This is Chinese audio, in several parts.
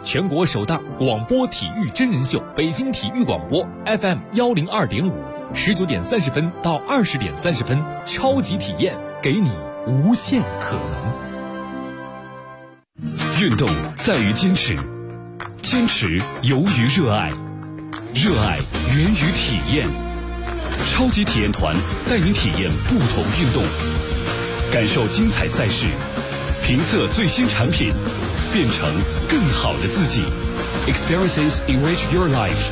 全国首档广播体育真人秀，北京体育广播 FM 102.5，19点30分到20点30分，超级体验，给你无限可能。 运动在于坚持，坚持由于热爱，热爱源于体验。超级体验团带您体验不同运动，感受精彩赛事，评测最新产品，变成更好的自己。Experiences enrich your life。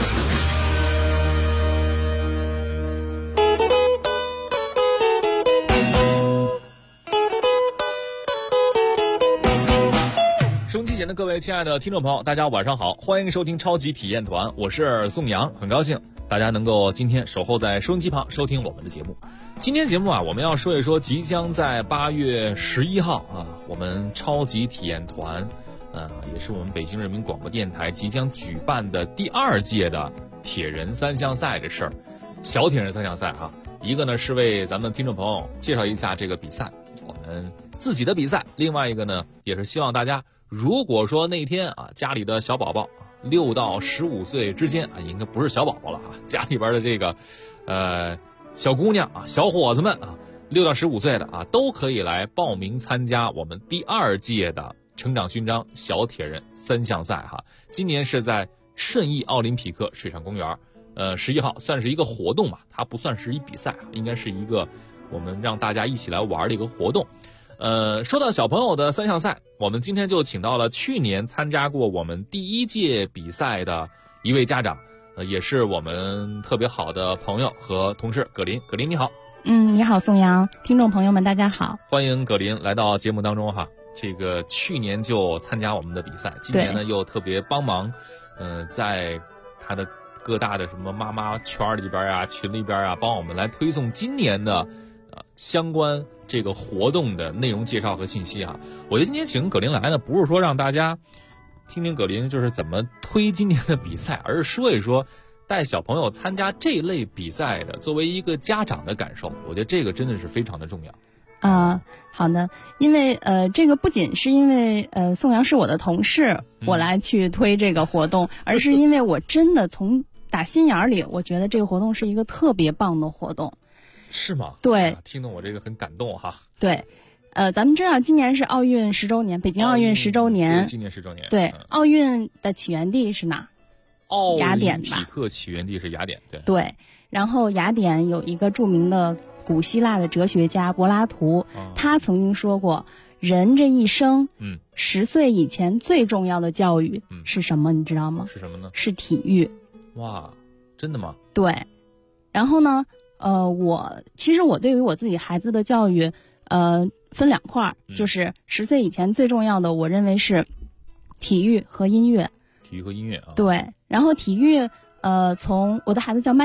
收音机前的各位亲爱的听众朋友，大家晚上好，欢迎收听超级体验团，我是宋阳，很高兴大家能够今天守候在收音机旁收听我们的节目。今天节目我们要说一说即将在8月11号我们超级体验团也是我们北京人民广播电台即将举办的第2届的铁人3项赛的事儿。小铁人3项赛一个呢是为咱们听众朋友介绍一下这个比赛，我们自己的比赛，另外一个呢也是希望大家，如果说那天家里的小宝宝6到15岁之间应该不是小宝宝了家里边的这个小姑娘小伙子们6到15岁的都可以来报名参加我们第2届的成长勋章小铁人3项赛今年是在顺义奥林匹克水上公园11号，算是一个活动它不算是一比赛应该是一个我们让大家一起来玩的一个活动。说到小朋友的3项赛，我们今天就请到了去年参加过我们第1届比赛的一位家长，也是我们特别好的朋友和同事葛林。葛林你好。 你好宋阳，听众朋友们大家好， 欢迎葛林来到节目当中这个去年就参加我们的比赛，今年呢又特别帮忙在他的各大的什么妈妈圈里边群里边帮我们来推送今年的相关这个活动的内容介绍和信息我觉得今天请葛林来呢，不是说让大家听听葛林就是怎么推今年的比赛，而是说一说带小朋友参加这类比赛的作为一个家长的感受，我觉得这个真的是非常的重要。 好的，因为这个不仅是因为宋阳是我的同事，我来去推这个活动，而是因为我真的从打心眼里，我觉得这个活动是一个特别棒的活动。 是吗？ 对， 听得我这个很感动对，咱们知道今年是奥运10周年，北京奥运10周年， 今年10周年。 对，奥运的起源地是哪？雅典吧。奥林匹克起源地是雅典， 对。然后雅典有一个著名的古希腊的哲学家柏拉图，他曾经说过，人这一生，10岁以前最重要的教育是什么？你知道吗？ 是什么呢？ 是体育。 哇，真的吗？ 对。然后呢，其实我对于我自己孩子的教育，分2块，就是10岁以前最重要的，我认为是体育和音乐。 体育和音乐对，然后体育。从我的孩子叫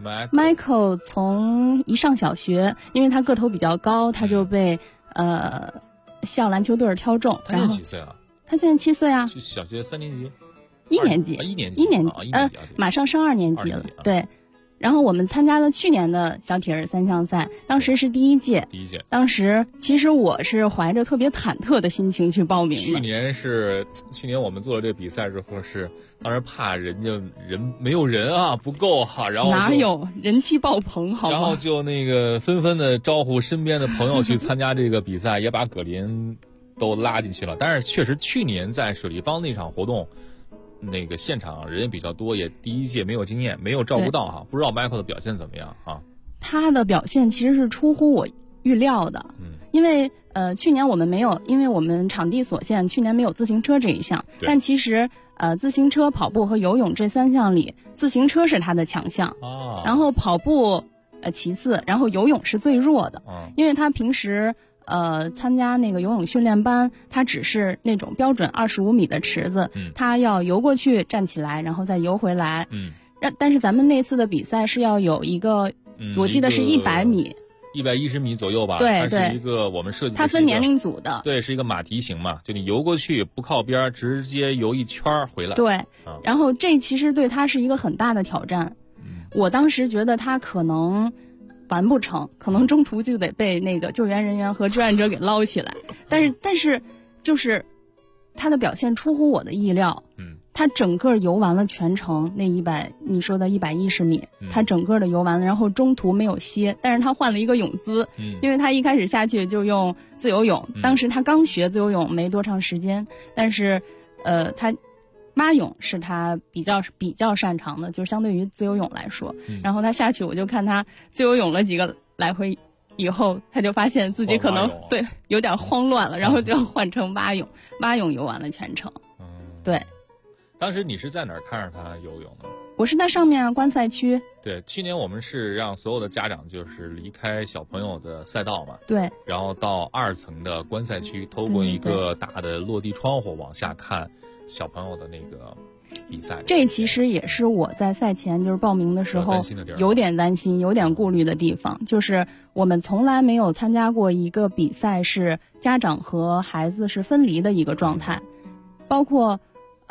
Michael 从一上小学，因为他个头比较高，他就被校篮球队挑中。 他现在几岁了？ 他现在7岁是小学3年级 ？1年级 ，1年级， 马上升2年级了。对。然后我们参加了去年的小铁人3项赛，当时是第一届。当时其实我是怀着特别忐忑的心情去报名的。 去年我们做了这个比赛之后当时怕人家没有人不够然后哪有人气爆棚好吗？ 然后就那个纷纷的招呼身边的朋友去参加这个比赛，也把葛林都拉进去了。但是确实去年在水立方那场活动。那个现场人也比较多，也第1届没有经验，没有照顾到不知道 Michael 的表现怎么样他的表现其实是出乎我预料的，因为去年我们没有，因为我们场地所限，去年没有自行车这一项，但其实自行车、跑步和游泳这3项里，自行车是他的强项然后跑步其次，然后游泳是最弱的因为他平时参加那个游泳训练班，他只是那种标准25米的池子，他要游过去站起来，然后再游回来但是咱们那次的比赛是要有一个我记得是100米 110米左右吧， 对， 它是一个我们设计的， 它分年龄组的， 对，是一个马蹄形嘛，就你游过去不靠边，直接游一圈回来。 对，然后这其实对他是一个很大的挑战。我当时觉得他可能完不成，可能中途就得被那个救援人员和志愿者给捞起来。但是就是他的表现出乎我的意料。他整个游完了全程那你说的110米，他整个的游完了，然后中途没有歇，但是他换了一个泳姿，因为他一开始下去就用自由泳，当时他刚学自由泳没多长时间，但是他蛙泳是他比较擅长的，就是相对于自由泳来说，然后他下去我就看他自由泳了几个来回以后，他就发现自己可能对有点慌乱了，然后就换成蛙泳游完了全程。对。 当时你是在哪儿看着他游泳的？ 我是在上面观赛区。 对，去年我们是让所有的家长就是离开小朋友的赛道嘛， 对， 然后到2层的观赛区，透过一个大的落地窗户往下看小朋友的那个比赛。 这其实也是我在赛前就是报名的时候有点担心、有点顾虑的地方，就是我们从来没有参加过一个比赛是家长和孩子是分离的一个状态，包括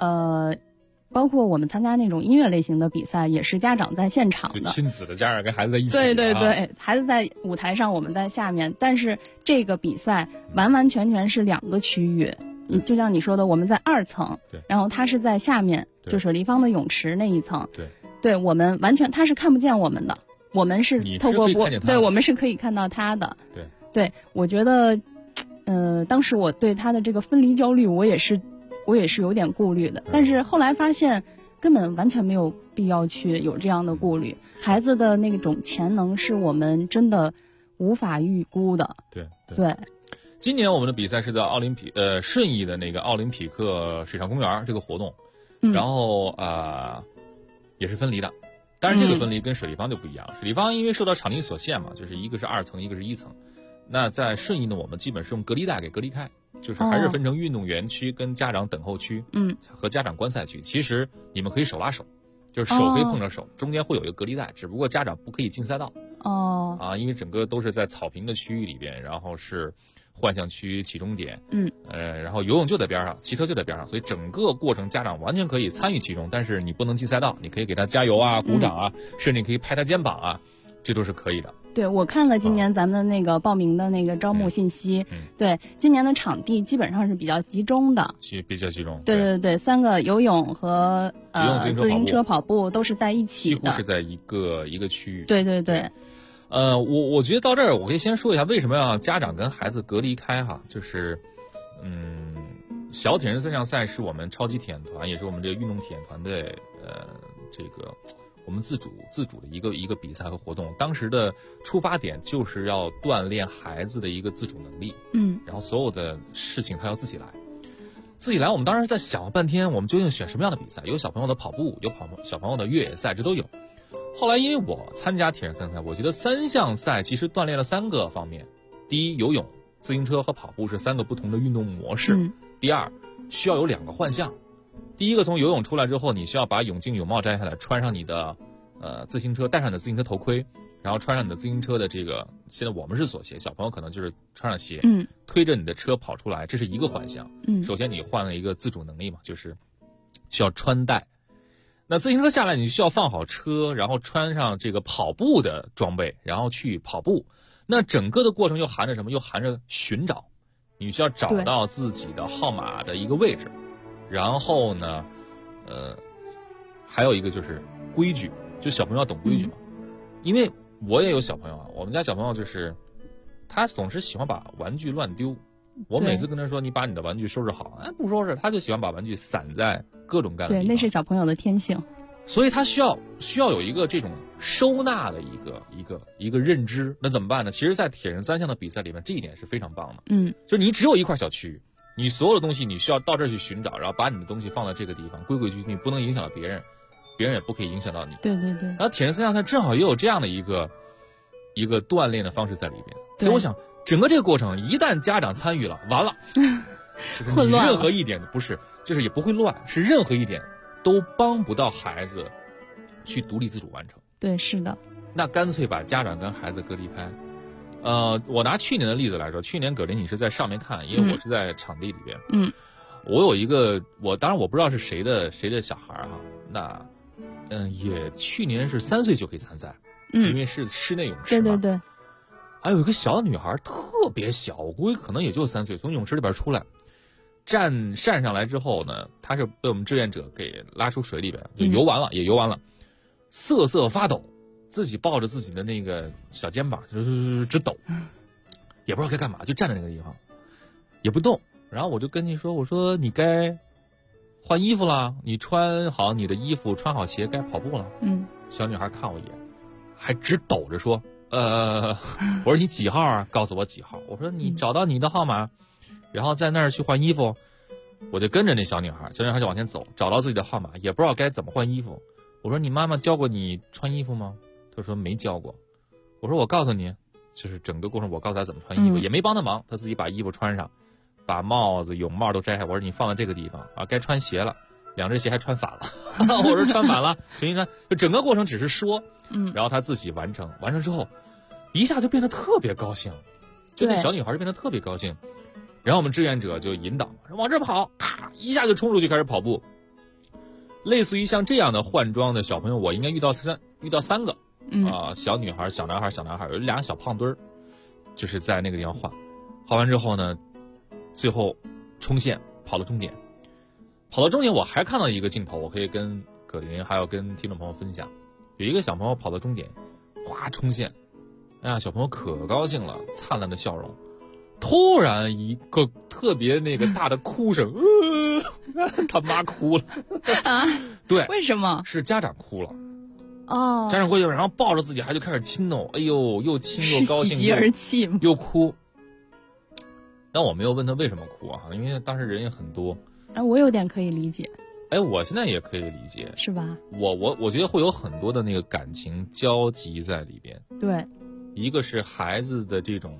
我们参加那种音乐类型的比赛，也是家长在现场的， 就亲子的家长跟孩子在一起。 对对对，孩子在舞台上，我们在下面。但是这个比赛完完全全是2个区域，就像你说的，我们在2层，然后他是在下面，就是离方的泳池那一层。对，我们完全他是看不见我们的，我们是透过对，我们是可以看到他的。对，我觉得，当时我对他的这个分离焦虑，我也是有点顾虑的，但是后来发现根本完全没有必要去有这样的顾虑。孩子的那种潜能是我们真的无法预估的。对。 今年我们的比赛是在顺义的那个奥林匹克水上公园这个活动，然后也是分离的。当然这个分离跟水立方就不一样，水立方因为受到场地所限嘛，就是一个是2层，一个是1层。那在顺义呢，我们基本是用隔离带给隔离开。就是还是分成运动员区跟家长等候区，和家长观赛区。其实你们可以手拉手，就是手可以碰着手，中间会有一个隔离带，只不过家长不可以进赛道。因为整个都是在草坪的区域里边，然后是幻象区起终点，然后游泳就在边上，骑车就在边上，所以整个过程家长完全可以参与其中，但是你不能进赛道，你可以给他加油啊、鼓掌啊，甚至你可以拍他肩膀啊，这都是可以的。 对，我看了今年咱们那个报名的那个招募信息，对，今年的场地基本上是比较集中的， 比较集中。 对，3个游泳和自行车跑步都是在一起的， 几乎是在一个区域。 对。 我觉得到这儿我可以先说一下为什么要家长跟孩子隔离开哈，就是小铁人3项赛是我们超级体验团，也是我们这个运动体验团队这个我们自主的一个比赛和活动。当时的出发点就是要锻炼孩子的一个自主能力，然后所有的事情他要自己来。我们当时在想了半天，我们究竟选什么样的比赛？有小朋友的跑步，有小朋友的越野赛，这都有。后来因为我参加铁人3项赛，我觉得3项赛其实锻炼了3个方面：第一，游泳、自行车和跑步是3个不同的运动模式；第二，需要有2个换项。第一个，从游泳出来之后，你需要把泳镜泳帽摘下来，穿上你的自行车，戴上你的自行车头盔，然后穿上你的自行车的这个，现在我们是锁鞋，小朋友可能就是穿上鞋，推着你的车跑出来，这是一个换项。首先你换了一个自主能力嘛，就是需要穿戴。那自行车下来，你需要放好车，然后穿上这个跑步的装备，然后去跑步。那整个的过程又含着什么？又含着寻找，你需要找到自己的号码的一个位置。然后呢，还有一个就是规矩，就小朋友要懂规矩嘛。因为我也有小朋友啊，我们家小朋友就是他总是喜欢把玩具乱丢。我每次跟他说你把你的玩具收拾好，不收拾，他就喜欢把玩具散在各种各样的地方。 对，那是小朋友的天性。 所以他需要有一个这种收纳的一个认知。那怎么办呢？其实在铁人3项的比赛里面，这一点是非常棒的。就是你只有一块小区域，你所有的东西你需要到这儿去寻找，然后把你的东西放在这个地方，规规矩矩，你不能影响到别人，别人也不可以影响到你。 对。 然后铁人3项赛正好也有这样的一个锻炼的方式在里边。所以我想整个这个过程一旦家长参与了，完了混乱了， 任何一点不是，就是也不会乱，是任何一点都帮不到孩子去独立自主完成。 对，是的。 那干脆把家长跟孩子隔离开。我拿去年的例子来说，去年葛林你是在上面看，因为我是在场地里边。我有一个，当然我不知道是谁的小孩哈，那也去年是3岁就可以参赛，因为是室内泳池嘛。 对。 还有一个小女孩特别小，我估计可能也就3岁，从泳池里边出来， 站上来之后呢，他是被我们志愿者给拉出水里边，就游完了，也游完了，瑟瑟发抖，自己抱着自己的那个小肩膀直抖，也不知道该干嘛，就站在那个地方也不动。然后我就跟你说，我说你该换衣服了，你穿好你的衣服，穿好鞋，该跑步了。小女孩看我一眼，还直抖着说我说你几号啊？告诉我几号。我说你找到你的号码，然后在那儿去换衣服。我就跟着那小女孩，小女孩就往前走，找到自己的号码，也不知道该怎么换衣服。我说你妈妈教过你穿衣服吗？她说没教过。我说我告诉你，就是整个过程我告诉她怎么穿衣服，也没帮她忙，她自己把衣服穿上，把帽子泳帽都摘下。我说你放在这个地方啊，该穿鞋了，两只鞋还穿反了。我说穿反了，重新穿。就整个过程只是说，然后她自己完成之后，一下就变得特别高兴，就那小女孩就变得特别高兴。然后我们志愿者就引导往这跑，咔一下就冲出去开始跑步。类似于像这样的换装的小朋友，我应该遇到三个小女孩、小男孩，有俩小胖墩儿，就是在那个地方换完之后呢，最后冲线跑到终点。跑到终点我还看到一个镜头，我可以跟葛林还有跟听众朋友分享。有一个小朋友跑到终点，哗冲线，哎呀，小朋友可高兴了，灿烂的笑容。突然一个特别那个大的哭声，他妈哭了啊！ 对， 为什么？ 是家长哭了。 哦， 家长过去，然后抱着自己孩子就开始亲哦，哎呦，又亲又高兴， 喜极而泣又哭。但我没有问他为什么哭啊，因为当时人也很多。 哎，我有点可以理解。 哎，我现在也可以理解， 是吧？ 我觉得会有很多的那个感情交集在里边。 对， 一个是孩子的这种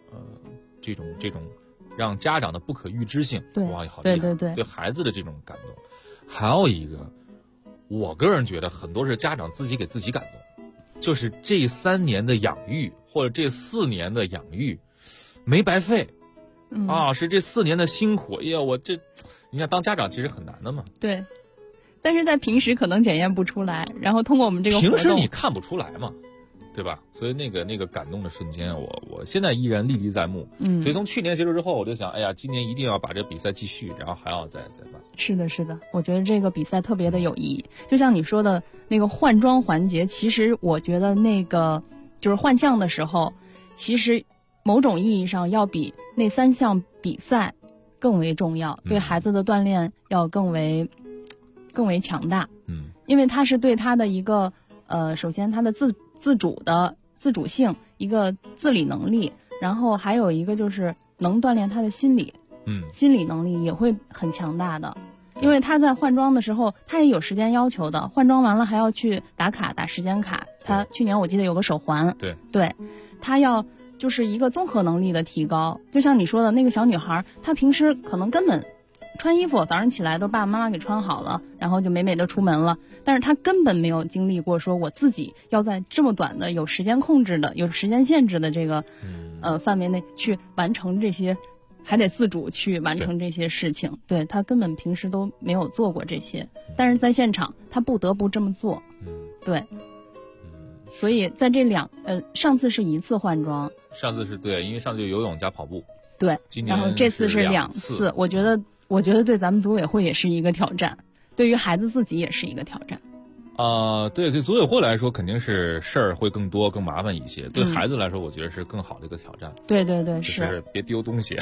让家长的不可预知性， 对， 哇，好厉害， 对孩子的这种感动。还有一个，我个人觉得很多是家长自己给自己感动，就是这3年的养育或者这4年的养育没白费，是这4年的辛苦。哎呀，你看当家长其实很难的嘛。 对，但是在平时可能检验不出来，然后通过我们这个活动， 平时你看不出来嘛。对吧？所以那个感动的瞬间，我现在依然历历在目。所以从去年结束之后，我就想，哎呀，今年一定要把这比赛继续，然后还要再办。 是的，是的，我觉得这个比赛特别的有意义。就像你说的那个换装环节，其实我觉得那个就是换项的时候，其实某种意义上要比那3项比赛更为重要，对孩子的锻炼要更为强大。因为它是对他的一个首先他的自主性，一个自理能力，然后还有一个就是能锻炼他的心理，心理能力也会很强大的。因为他在换装的时候，他也有时间要求的，换装完了还要去打卡打时间卡。他去年我记得有个手环，对，他要就是一个综合能力的提高。就像你说的那个小女孩，她平时可能根本穿衣服早上起来都爸爸妈妈给穿好了，然后就美美的出门了，但是他根本没有经历过说我自己要在这么短的有时间控制的有时间限制的这个范围内去完成这些，还得自主去完成这些事情。对，他根本平时都没有做过这些，但是在现场他不得不这么做。对，所以在这上次是1次换装， 上次是对，因为上次就游泳加跑步， 对，然后这次是2次。我觉得对咱们组委会也是一个挑战，对于孩子自己也是一个挑战。 对组委会来说肯定是事儿会更多更麻烦一些，对孩子来说我觉得是更好的一个挑战。 对， 是别丢东西。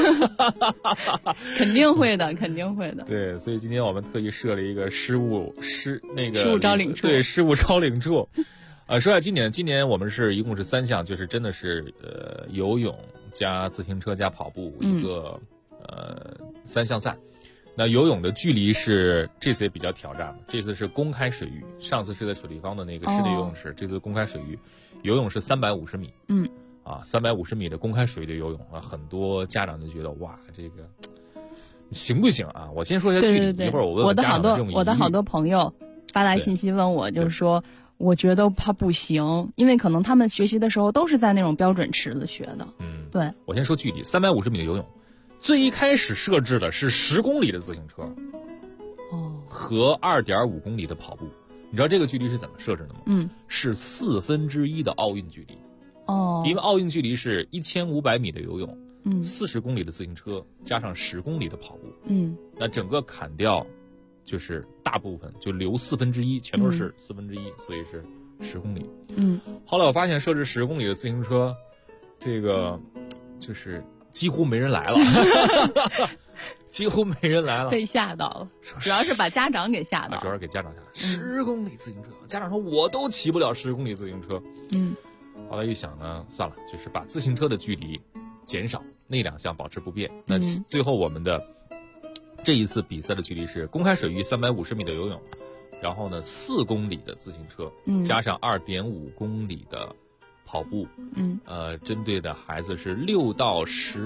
肯定会的。 对，所以今天我们特意设了一个事务招领处。对，事务招领处。说下今年我们一共是3项，就是真的是游泳加自行车加跑步一个3项赛。那游泳的距离是这次也比较挑战，这次是公开水域，上次是在水立方的那个室内游泳池，这次公开水域，游泳是350米。350米的公开水域的游泳啊，很多家长就觉得哇，这个行不行啊？我先说一下距离，一会儿我问问家长的这种疑虑。 我的好多朋友发来信息问我，就是说我觉得他不行，因为可能他们学习的时候都是在那种标准池子学的。对， 我先说距离，350米的游泳。最一开始设置的是10公里的自行车，和2.5公里的跑步。你知道这个距离是怎么设置的吗？是1/4的奥运距离。因为奥运距离是1500米的游泳 40公里的自行车加上10公里的跑步，那整个砍掉就是大部分就留1/4，全都是1/4，所以是10公里。后来我发现设置10公里的自行车，这个就是几乎没人来了。几乎没人来了， 被吓到了，主要是把家长给吓到了， 主要是给家长吓到。10公里自行车，家长说我都骑不了10公里自行车。后来一想呢，算了，就是把自行车的距离减少，那2项保持不变。那最后我们的这一次比赛的距离是公开水域350米的游泳，然后呢4公里的自行车，加上2.5公里的跑步。针对的孩子是6到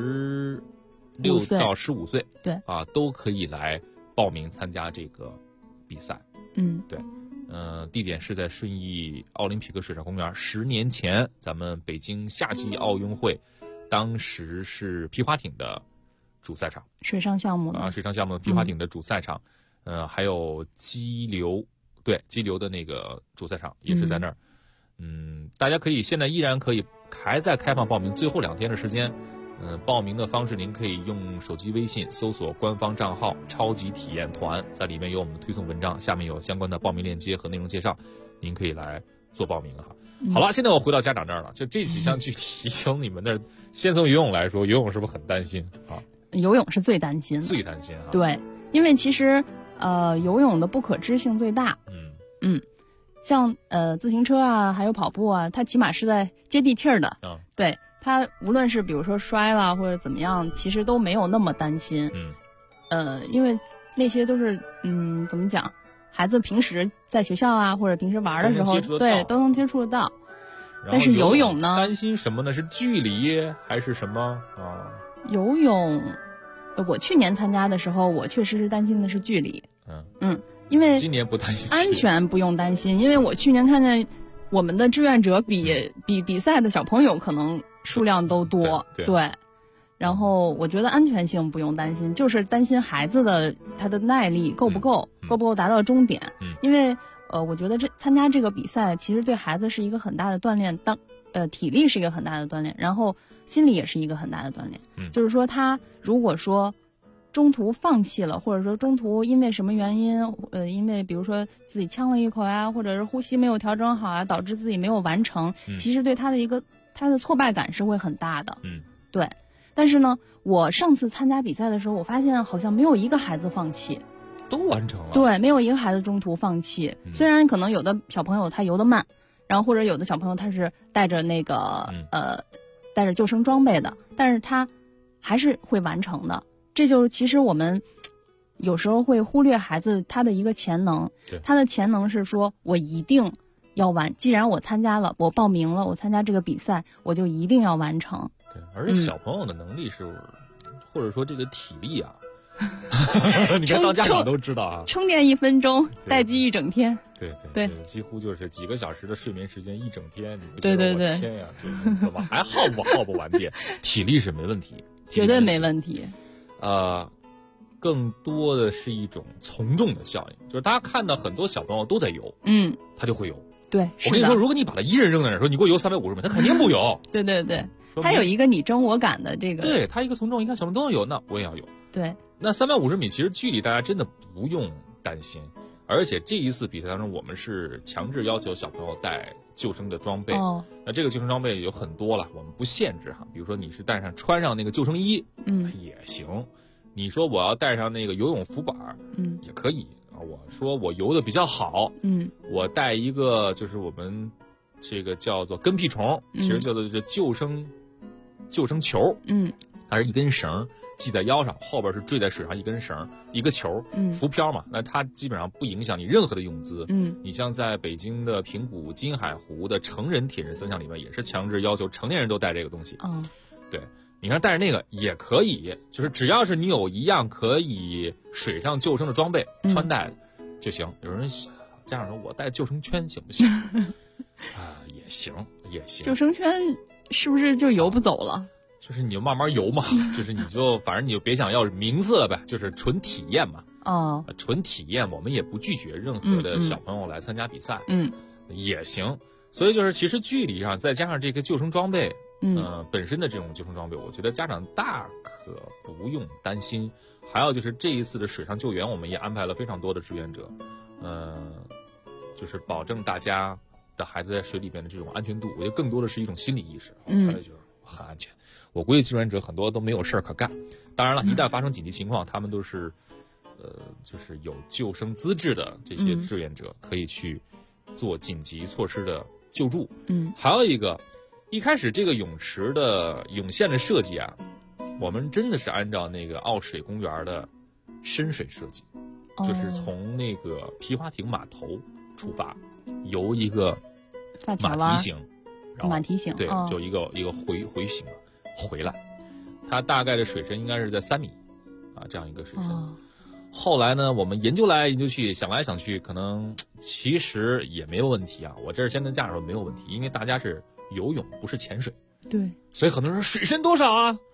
15岁， 对啊，都可以来报名参加这个比赛。对，地点是在顺义奥林匹克水上公园。10年前，咱们北京夏季奥运会，当时是皮划艇的主赛场， 水上项目啊，水上项目皮划艇的主赛场，还有激流的那个主赛场也是在那儿。大家可以现在依然可以还在开放报名，最后2天的时间。报名的方式您可以用手机微信搜索官方账号超级体验团，在里面有我们的推送文章，下面有相关的报名链接和内容介绍，您可以来做报名哈。好了，现在我回到家长这儿了，就这几项具体从你们那儿先从游泳来说，游泳是不是很担心啊？ 游泳是最担心的， 最担心啊。 对，因为其实游泳的不可知性最大。像自行车啊，还有跑步啊，它起码是在接地气儿的。对。他无论是比如说摔了或者怎么样，其实都没有那么担心。因为那些都是怎么讲，孩子平时在学校啊或者平时玩的时候，对，都能接触得到。但是游泳呢， 担心什么呢？是距离还是什么啊？ 游泳，我去年参加的时候，我确实是担心的是距离。因为今年不担心安全，不用担心，因为我去年看见我们的志愿者比赛的小朋友可能数量都多，对。然后我觉得安全性不用担心，就是担心孩子的他的耐力够不够达到终点。因为我觉得参加这个比赛其实对孩子是一个很大的锻炼，体力是一个很大的锻炼，然后心理也是一个很大的锻炼。就是说他如果说中途放弃了，或者说中途因为什么原因，因为比如说自己呛了一口呀，或者是呼吸没有调整好啊，导致自己没有完成，其实对他的挫败感是会很大的。对。但是呢，我上次参加比赛的时候，我发现好像没有一个孩子放弃， 都完成了。 对，没有一个孩子中途放弃。虽然可能有的小朋友他游得慢，然后或者有的小朋友他是带着那个带着救生装备的，但是他还是会完成的。这就是其实我们有时候会忽略孩子他的一个潜能，他的潜能是说我一定要完，既然我参加了，我报名了，我参加这个比赛，我就一定要完成。 对，而且小朋友的能力是，或者说这个体力啊，你看当家长都知道啊， 充电1分钟，待机1整天。 对，几乎就是几个小时的睡眠时间1整天，你不觉得我天呀，怎么还耗不完电？体力是没问题， 绝对没问题。 更多的是一种从众的效应，就是大家看到很多小朋友都在游，他就会游。 对， 我跟你说，如果你把他一人扔在那儿，说你给我游350米，他肯定不游。 对，他有一个你争我赶的这个。 对，他一个从众，一看小朋友都要游，那我也要游。 对， 那350米其实距离大家真的不用担心，而且这一次比赛当中，我们是强制要求小朋友带救生的装备。那这个救生装备有很多了，我们不限制哈。比如说你是穿上那个救生衣，也行。你说我要带上那个游泳浮板，也可以。我说我游的比较好，我带一个就是我们这个叫做跟屁虫，其实叫做这救生球，它是一根绳系在腰上，后边是坠在水上一根绳一个球，浮漂嘛，那它基本上不影响你任何的泳姿。你像在北京的平谷金海湖的成人铁人3项里面，也是强制要求成年人都带这个东西。对，你看带着那个也可以，就是只要是你有一样可以水上救生的装备穿戴就行。有人家长说我带救生圈行不行？也行。 救生圈是不是就游不走了？ 就是你就慢慢游嘛，就是你就反正你就别想要名次了呗，就是纯体验嘛。纯体验，我们也不拒绝任何的小朋友来参加比赛，也行。所以就是其实距离上再加上这个救生装备， 本身的这种救生装备，我觉得家长大可不用担心。还有就是这一次的水上救援，我们也安排了非常多的志愿者，就是保证大家的孩子在水里边的这种安全度。我觉得更多的是一种心理意识，还有就是很安全。我估计志愿者很多都没有事儿可干。当然了，一旦发生紧急情况，他们都是就是有救生资质的这些志愿者，可以去做紧急措施的救助。还有一个，一开始这个泳池的泳线的设计啊，我们真的是按照那个奥水公园的深水设计，就是从那个皮划艇码头出发，由一个马蹄形，然后对，就一个回形回来，它大概的水深应该是在3米啊，这样一个水深。后来呢，我们研究来研究去，想来想去，可能其实也没有问题啊。我这是先跟家长说没有问题，因为大家是游泳，不是潜水。 对， 所以很多人说水深多少啊？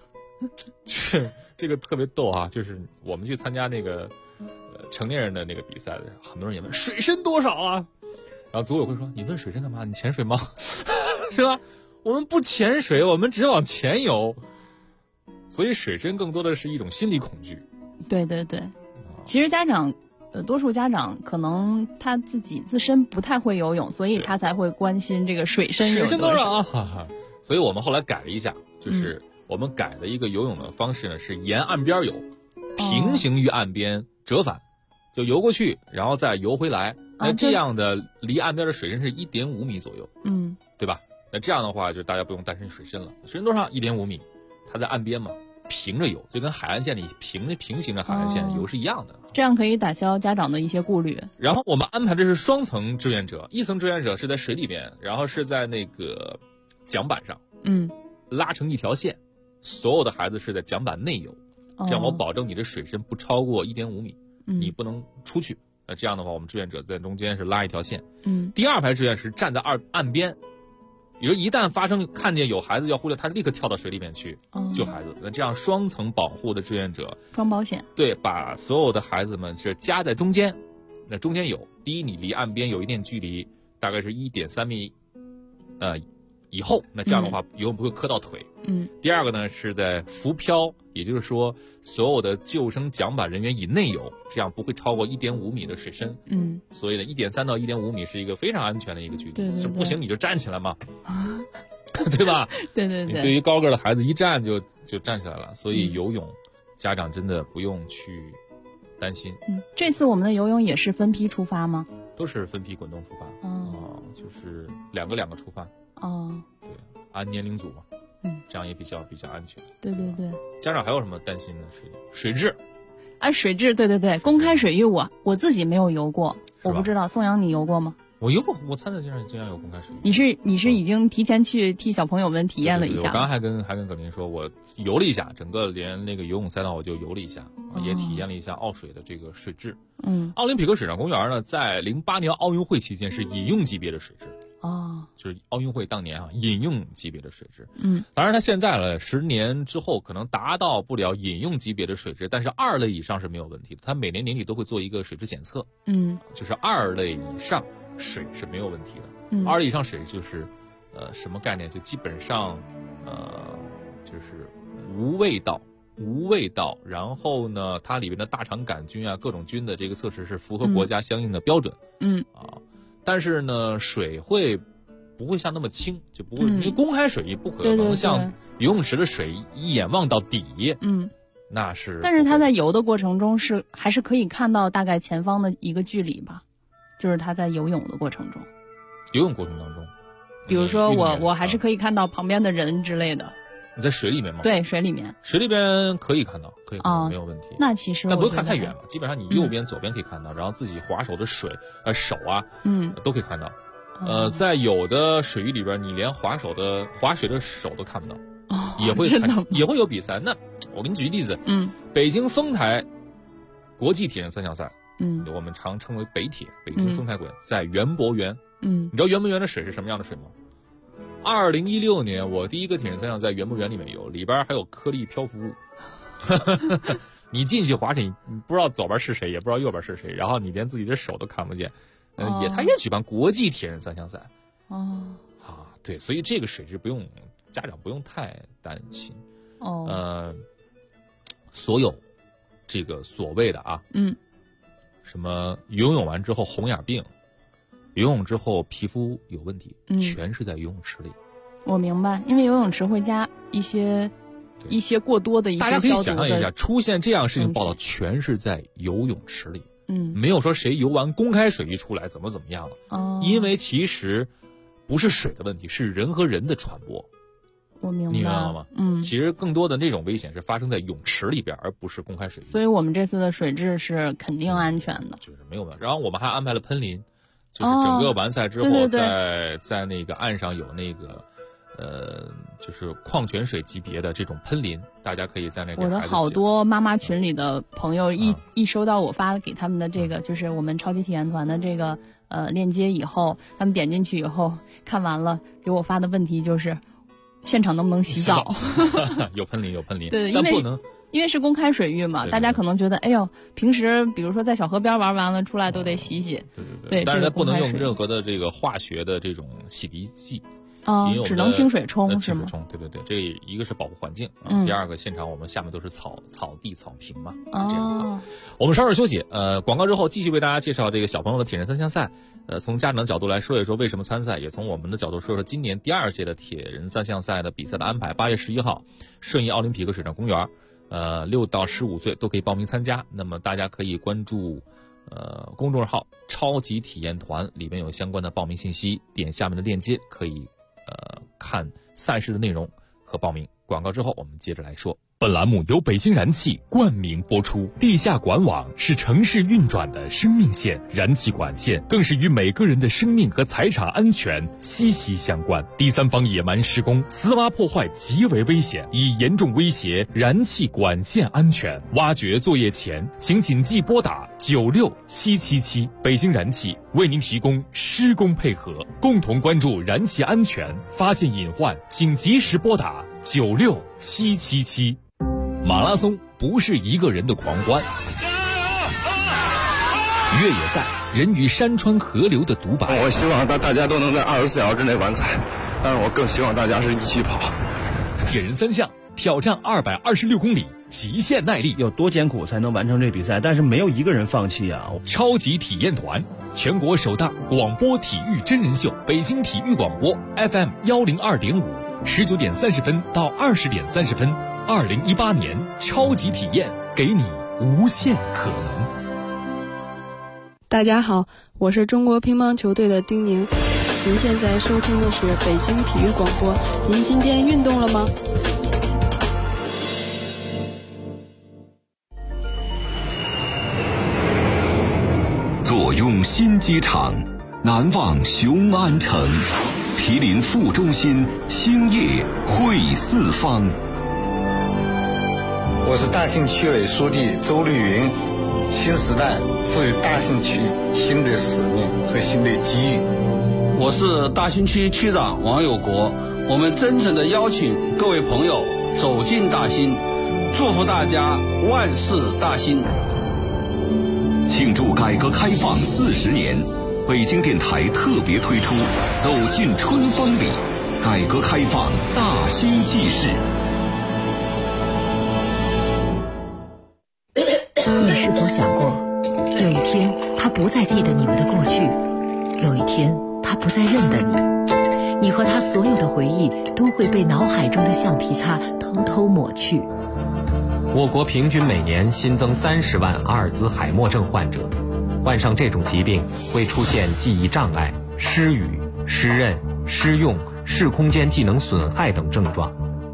这个特别逗啊！就是我们去参加那个成年人的那个比赛的，很多人也问水深多少啊？然后组委会说：“你问水深干嘛？你潜水吗？是吧？我们不潜水，我们只往前游。所以水深更多的是一种心理恐惧。” 对对对，其实家长，多数家长可能他自身不太会游泳，所以他才会关心这个水深有多少啊。哈哈，所以我们后来改了一下，就是我们改的一个游泳的方式呢，是沿岸边游，平行于岸边折返，就游过去，然后再游回来。那这样的离岸边的水深是1.5米左右，对吧？那这样的话，就大家不用担心水深了。水深多少？1.5米，它在岸边嘛。平着游，就跟海岸线里平行着海岸线游是一样的， 这样可以打消家长的一些顾虑。 然后我们安排的是双层志愿者，一层志愿者是在水里边，然后是在那个桨板上，拉成一条线，所有的孩子是在桨板内游，这样我保证你的水深不超过1.5米，你不能出去。那这样的话，我们志愿者在中间是拉一条线，第二排志愿是站在岸边。比如一旦发生看见有孩子要忽略，他立刻跳到水里面去救孩子。那这样双层保护的志愿者， 双保险。对， 把所有的孩子们是夹在中间。那中间有，第一，你离岸边有一定距离，大概是1.3米，以后，那这样的话游泳不会磕到腿。第二个呢是在浮漂，也就是说所有的救生桨板人员以内游，这样不会超过1.5米的水深。所以呢1.3到1.5米是一个非常安全的一个距离。对，不行你就站起来嘛，对吧？ 对。 你对于高个的孩子一站就站起来了，所以游泳，家长真的不用去担心。 这次我们的游泳也是分批出发吗？ 都是分批滚动出发。就是两个出发。对，按年龄组嘛，这样也比较安全。对。家长还有什么担心的？水质？ 水质，对，公开水域我自己没有游过，我不知道宋阳你游过吗？ 我游过，我参赛经常有公开水域。 你是已经提前去替小朋友们体验了一下？ 我刚还跟葛林说，我游了一下，整个连那个游泳赛道我就游了一下，也体验了一下奥水的这个水质。奥林匹克水上公园呢，在08年奥运会期间是饮用级别的水质。就是奥运会当年饮用级别的水质。当然它现在了10年之后可能达到不了饮用级别的水质，但是2类以上是没有问题的。它每年年底都会做一个水质检测。就是2类以上水是没有问题的。2类以上水就是什么概念？就基本上就是无味道，然后呢它里面的大肠杆菌啊各种菌的这个测试是符合国家相应的标准。但是呢，水不会像那么清，就不会，因为公开水域不可能像游泳池的水一眼望到底。那是。 但是他在游的过程中还是可以看到大概前方的一个距离吧，就是他在游泳的过程中。 游泳过程当中， 比如说我还是可以看到旁边的人之类的。 你在水里面吗？ 对，水里面可以看到，没有问题。 那其实但不会看太远嘛，基本上你右边、左边可以看到，然后自己划手的手啊，都可以看到。在有的水域里边，你连划水的手都看不到，也会有比赛。那我给你举个例子，北京丰台国际铁人3项赛，我们常称为北铁，北京丰台馆，在园博园。你知道园博园的水是什么样的水吗？2016年我第一个铁人3项在园博园里面游，里边还有颗粒漂浮物。你进去划水，你不知道左边是谁，也不知道右边是谁，然后你连自己的手都看不见。他也举办国际铁人3项赛。对，所以这个水质不用家长不用太担心。 哦， 所有这个所谓的什么游泳完之后红眼病，游泳之后皮肤有问题，全是在游泳池里。 我明白，因为游泳池会加一些过多的一些大家可以想象一下，出现这样事情报道全是在游泳池里，没有说谁游完公开水域出来怎么样了。因为其实不是水的问题，是人和人的传播。 我明白， 你明白了吗？其实更多的那种危险是发生在泳池里边，而不是公开水域。 所以我们这次的水质是肯定安全的， 就是没有问题。然后我们还安排了喷淋，就是整个完赛之后，在那个岸上有那个就是矿泉水级别的这种喷淋，大家可以在那个。 我的好多妈妈群里的朋友一收到我发给他们的这个，就是我们超级体验团的这个链接以后，他们点进去以后看完了，给我发的问题就是。现场能不能洗澡？ 有喷淋， 对， 但不能， 因为是公开水域嘛，大家可能觉得，哎呦，平时比如说在小河边玩完了出来都得洗洗。 对，但是它不能用任何的这个化学的这种洗涤剂。 只能清水冲是吗？ 对，这一个是保护环境，第二个现场我们下面都是草地草坪嘛，这样。我们稍事休息，广告之后继续为大家介绍这个小朋友的铁人三项赛，从家长的角度来说一说为什么参赛，也从我们的角度说说今年第2届的铁人三项赛的比赛的安排。8月11号，顺义奥林匹克水上公园，6到15岁都可以报名参加。那么大家可以关注公众号“超级体验团”，里面有相关的报名信息，点下面的链接可以。看赛事的内容和报名。广告之后我们接着来说。 本栏目由北京燃气冠名播出。地下管网是城市运转的生命线，燃气管线更是与每个人的生命和财产安全息息相关。第三方野蛮施工、私挖破坏极为危险，已严重威胁燃气管线安全。挖掘作业前，请谨记拨打96777。北京燃气为您提供施工配合，共同关注燃气安全，发现隐患请及时拨打96777。马拉松不是一个人的狂欢，越野赛人与山川河流的独白。 我希望大家都能在24小时之内完赛，但是我更希望大家是一起跑。 铁人三项挑战226公里，极限耐力， 有多艰苦才能完成这比赛？但是没有一个人放弃啊！ 超级体验团，全国首档广播体育真人秀，北京体育广播 FM 102.5，19点30分到20点30分。2018年超级体验，给你无限可能。 大家好，我是中国乒乓球队的丁宁，您现在收听的是北京体育广播。您今天运动了吗？ 坐拥新机场，难忘雄安城，毗邻副中心，兴业汇四方。 我是大兴区委书记周绿云，新时代赋予大兴区新的使命和新的机遇。 我是大兴区区长王有国，我们真诚地邀请各位朋友走进大兴，祝福大家万事大兴。 庆祝改革开放40年，北京电台特别推出《走进春风里》，改革开放大兴纪事。 你是否想过，有一天他不再记得你们的过去，有一天他不再认得你，你和他所有的回忆都会被脑海中的橡皮擦偷偷抹去。 我国平均每年新增30万阿尔兹海默症患者，患上这种疾病会出现记忆障碍、失语、失认、失用、视空间技能损害等症状。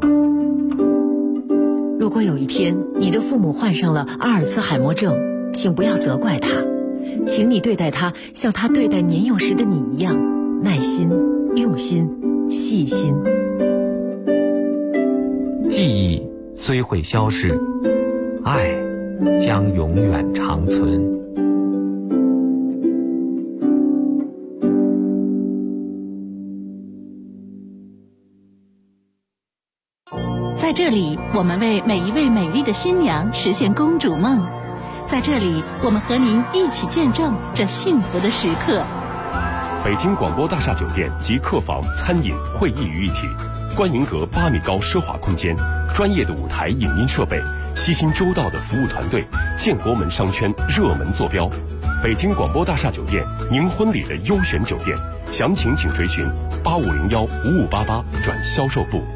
如果有一天你的父母患上了阿尔兹海默症，请不要责怪他，请你对待他像他对待年幼时的你一样，耐心、用心、细心。 记忆虽会消失，爱将永远长存。 在这里，我们为每一位美丽的新娘实现公主梦。在这里，我们和您一起见证这幸福的时刻。 北京广播大厦酒店及客房、餐饮、会议于一体， 观云阁8米高奢华空间，专业的舞台影音设备，悉心周到的服务团队，建国门商圈热门坐标。北京广播大厦酒店，您婚礼的优选酒店，详情请垂询8501-5588转销售部。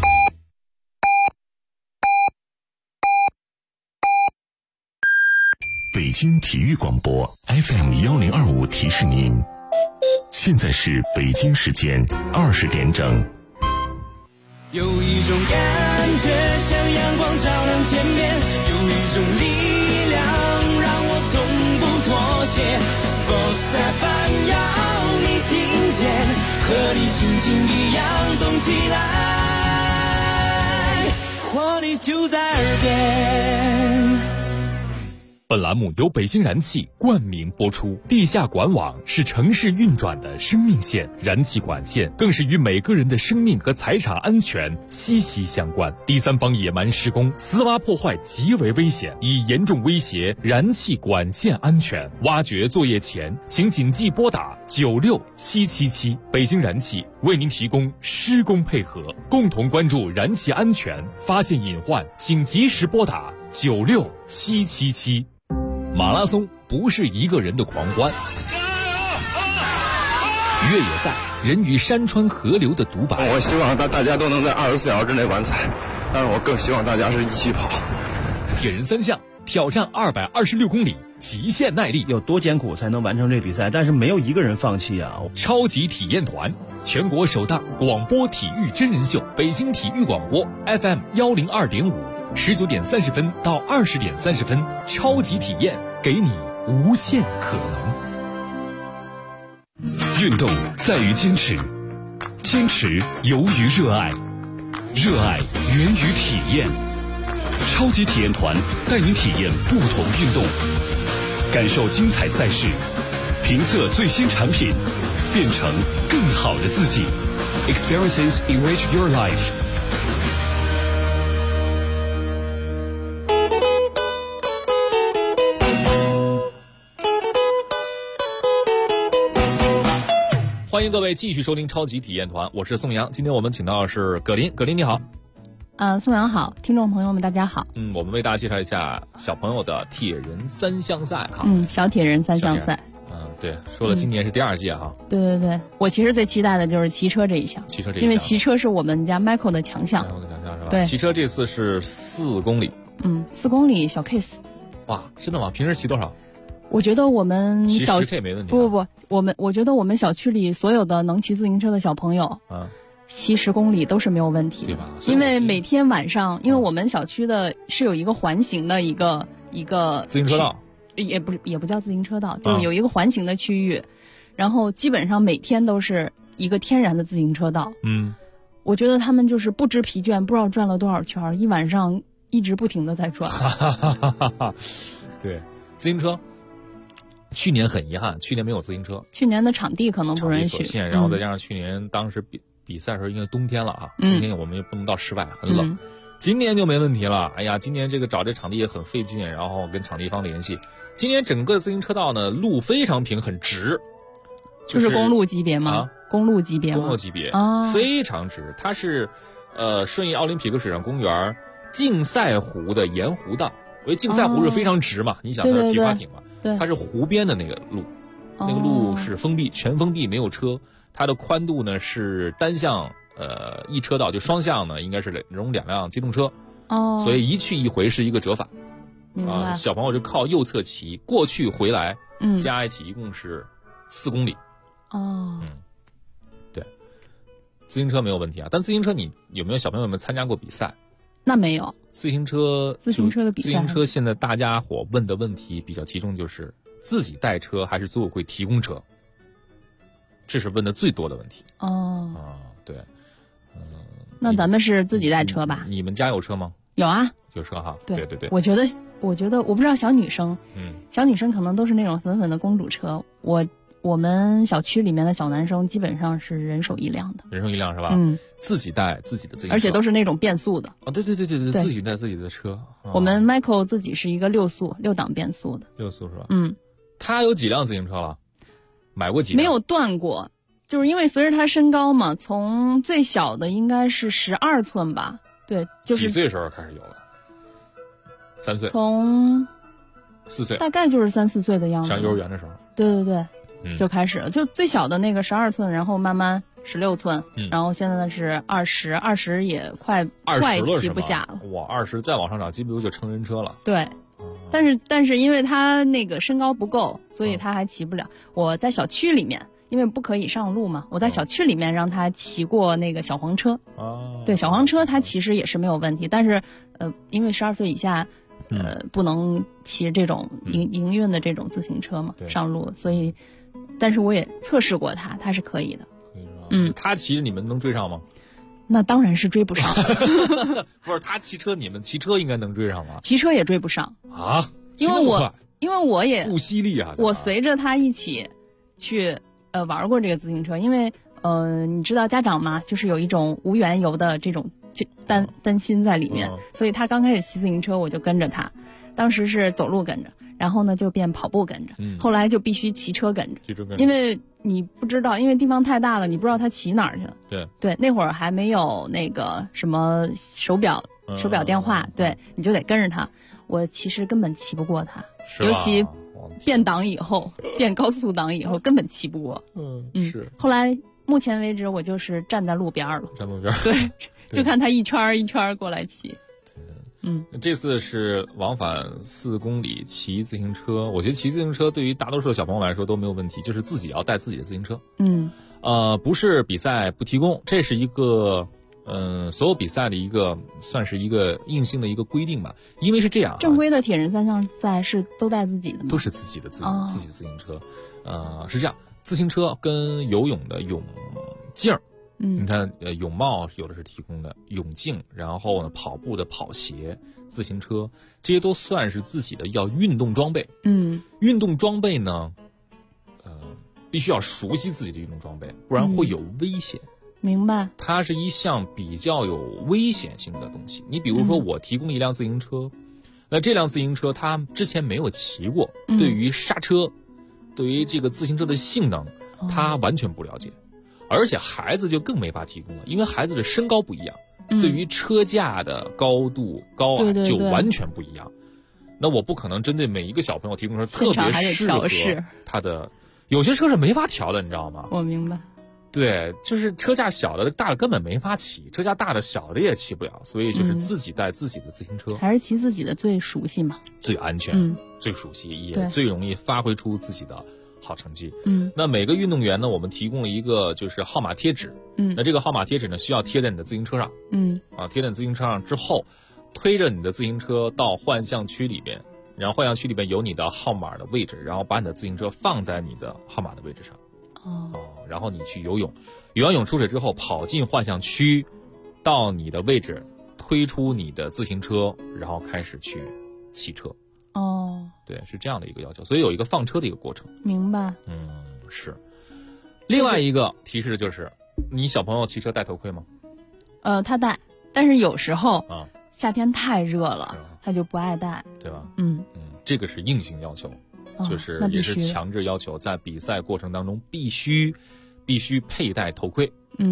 北京体育广播 FM1025提示您，现在是北京时间20点整。 有一种感觉像阳光照亮天边，有一种力量让我从不妥协。Sports FM 要你听见，和你心情一样动起来，活力就在耳边。 本栏目由北京燃气冠名播出。地下管网是城市运转的生命线，燃气管线更是与每个人的生命和财产安全息息相关。第三方野蛮施工、私挖破坏极为危险，已严重威胁燃气管线安全。挖掘作业前，请谨记拨打96777。北京燃气为您提供施工配合，共同关注燃气安全，发现隐患请及时拨打96777。马拉松不是一个人的狂欢，越野赛人与山川河流的独白。 我希望大家都能在24小时之内完赛，但是我更希望大家是一起跑。 铁人3项挑战226公里，极限耐力， 有多艰苦才能完成这比赛？但是没有一个人放弃啊！ 超级体验团，全国首档广播体育真人秀，北京体育广播 FM102.5，19点30分到20点30分，超级体验，给你无限可能。运动在于坚持，坚持由于热爱，热爱源于体验。超级体验团带您体验不同运动，感受精彩赛事，评测最新产品，变成更好的自己。Experiences enrich your life。 欢迎各位继续收听超级体验团，我是宋阳。今天我们请到的是葛林，葛林你好。 宋阳好，听众朋友们大家好。 我们为大家介绍一下小朋友的铁人3项赛哈。 小铁人3项赛。 对，说了今年是第2届哈。 对，我其实最期待的就是骑车这一项。因为骑车是我们家 Michael 的强项。 Michael 的强项是吧？ 对， 骑车这次是4公里。 4公里小 case。 哇，真的吗？平时骑多少？ 我觉得我们小骑10K没问题。 不，我觉得我们小区里所有的能骑自行车的小朋友骑10公里都是没有问题的，对吧？因为每天晚上，因为我们小区的是有一个环形的一个自行车道， 也不叫自行车道，就是有一个环形的区域，然后基本上每天都是一个天然的自行车道。我觉得他们就是不知疲倦，不知道转了多少圈，一晚上一直不停的在转。 对，自行车。去年很遗憾，去年没有自行车。去年的场地可能不允许， 所限，然后再加上去年当时比赛的时候，因为冬天了啊，冬天我们又不能到室外，很冷。今年就没问题了。哎呀，今年这个找这场地也很费劲，然后跟场地方联系。今年整个自行车道呢，路非常平，很直， 就是公路级别吗？公路级别， 非常直。它是顺义奥林匹克水上公园竞赛湖的沿湖道，因为竞赛湖是非常直嘛，你想它是皮划艇嘛。它是湖边的那个路，那个路是封闭，全封闭，没有车。它的宽度呢是单向一车道，就双向呢应该是容2辆机动车。所以一去一回是一一个折返。小朋友就靠右侧骑，过去回来，加一起一共是4公里。对，自行车没有问题啊。但自行车你有没有小朋友们参加过比赛？ 那没有。 自行车的比赛， 自行车现在大家伙问的问题比较集中，就是自己带车还是组委会提供车，这是问的最多的问题。对， 那咱们是自己带车吧？ 你们家有车吗？ 有啊， 有车哈。 对， 对。 我觉得我不知道小女生，小女生可能都是那种粉粉的公主车。我们小区里面的小男生基本上是人手1辆的， 人手1辆是吧？自己带自己的自行车， 而且都是那种变速的。 对，自己带自己的车。 我们 Michael 自己是一个6档变速的。 6速是吧？他有几辆自行车了？买过几辆？ 没有断过， 就是因为随着他身高嘛，从最小的应该是12寸吧，对，就是几岁时候开始有了？3岁， 从 4岁， 大概就是3、4岁的样子， 上幼儿园的时候， 对，就开始了，就最小的那个12寸，然后慢慢16寸，然后现在呢是20也快骑不下了。 哇，20再往上涨，基本就成人车了。 对，但是因为他那个身高不够，所以他还骑不了。我在小区里面。因为不可以上路嘛，我在小区里面让他骑过那个小黄车。对，小黄车他其实也是没有问题，但是因为12岁以下，不能骑这种营运的这种自行车嘛，上路，所以，但是我也测试过他是可以的。 他骑着你们能追上吗？ 那当然是追不上。 不是他骑车，你们骑车应该能追上吗？ 骑车也追不上啊， 因为我也不犀利啊， 我随着他一起去。玩过这个自行车，因为你知道家长嘛，就是有一种无缘由的这种担心在里面，所以他刚开始骑自行车，我就跟着他，当时是走路跟着，然后呢就变跑步跟着，后来就必须骑车跟着，因为你不知道，因为地方太大了，你不知道他骑哪儿去了。对，那会儿还没有那个什么手表电话，对，你就得跟着他。我其实根本骑不过他，尤其。变档以后，变高速档以后，根本骑不过。 是。 后来目前为止，我就是站在路边了。 站路边。 对，就看他一圈一圈过来骑。 这次是往返4公里骑自行车，我觉得骑自行车对于大多数的小朋友来说都没有问题，就是自己要带自己的自行车。不是比赛不提供，这是一个。所有比赛的算是一个硬性的一个规定吧，因为是这样， 正规的铁人3项赛是都带自己的吗？ 都是自己的自己自行车，是这样，自行车跟游泳的泳镜，你看泳帽有的是提供的，泳镜，然后呢跑步的跑鞋，自行车这些都算是自己的要运动装备。运动装备呢，必须要熟悉自己的运动装备，不然会有危险。 明白， 它是一项比较有危险性的东西。你比如说，我提供一辆自行车，那这辆自行车它之前没有骑过，对于刹车，对于这个自行车的性能，他完全不了解，而且孩子就更没法提供了，因为孩子的身高不一样，对于车架的高度高矮就完全不一样。那我不可能针对每一个小朋友提供说特别适合他的，有些车是没法调的，你知道吗？ 我明白。 对，就是车架小的大的根本没法骑，车架大的小的也骑不了，所以就是自己带自己的自行车， 还是骑自己的最熟悉嘛， 最安全，最熟悉，也最容易发挥出自己的好成绩。那每个运动员呢，我们提供了一个就是号码贴纸，那这个号码贴纸呢需要贴在你的自行车上，贴在你自行车上之后，推着你的自行车到换向区里边，然后换向区里边有你的号码的位置，然后把你的自行车放在你的号码的位置上。然后你去游泳，游完泳出水之后跑进换向区，到你的位置，推出你的自行车，然后开始去骑车。对，是这样的一个要求，所以有一个放车的一个过程。 明白。 是。另外一个提示就是，你小朋友骑车戴头盔吗？ 他戴，但是有时候夏天太热了，他就不爱戴， 对吧？这个是硬性要求。就是也是强制要求，在比赛过程当中必须佩戴头盔。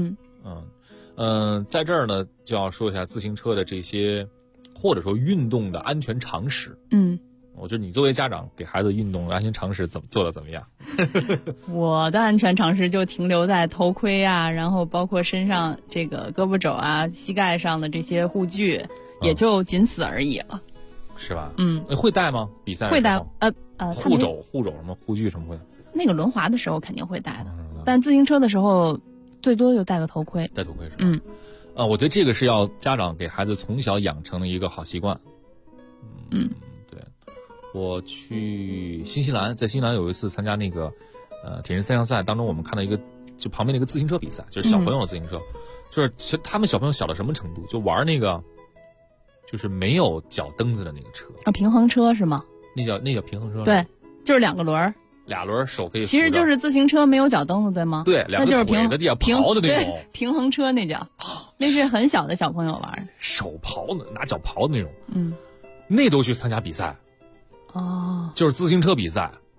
在这儿呢就要说一下自行车的这些或者说运动的安全常识。我觉得你作为家长给孩子运动的安全常识做的怎么样？ 我的安全常识就停留在头盔啊，然后包括身上这个胳膊肘啊、膝盖上的这些护具，也就仅此而已了。 是吧？会戴吗？比赛会戴。 护肘什么护具什么会？ 那个轮滑的时候肯定会戴的，但自行车的时候最多就戴个头盔。 戴头盔是吧？我觉得这个是要家长给孩子从小养成的一个好习惯。对。我去新西兰，在新西兰有一次参加那个铁人3项赛当中，我们看到一个就旁边的一个自行车比赛，就是小朋友的自行车，就是其实他们小朋友小到什么程度，就玩那个。就是没有脚蹬子的那个车平衡车是吗？ 那叫平衡车。 对，就是2个轮 ，2轮手可以。 其实就是自行车没有脚蹬子，对吗？ 对，2个腿在地下刨的那种平衡车，那叫，那是很小的小朋友玩， 手刨的，拿脚刨的那种。那都去参加比赛。就是自行车比赛，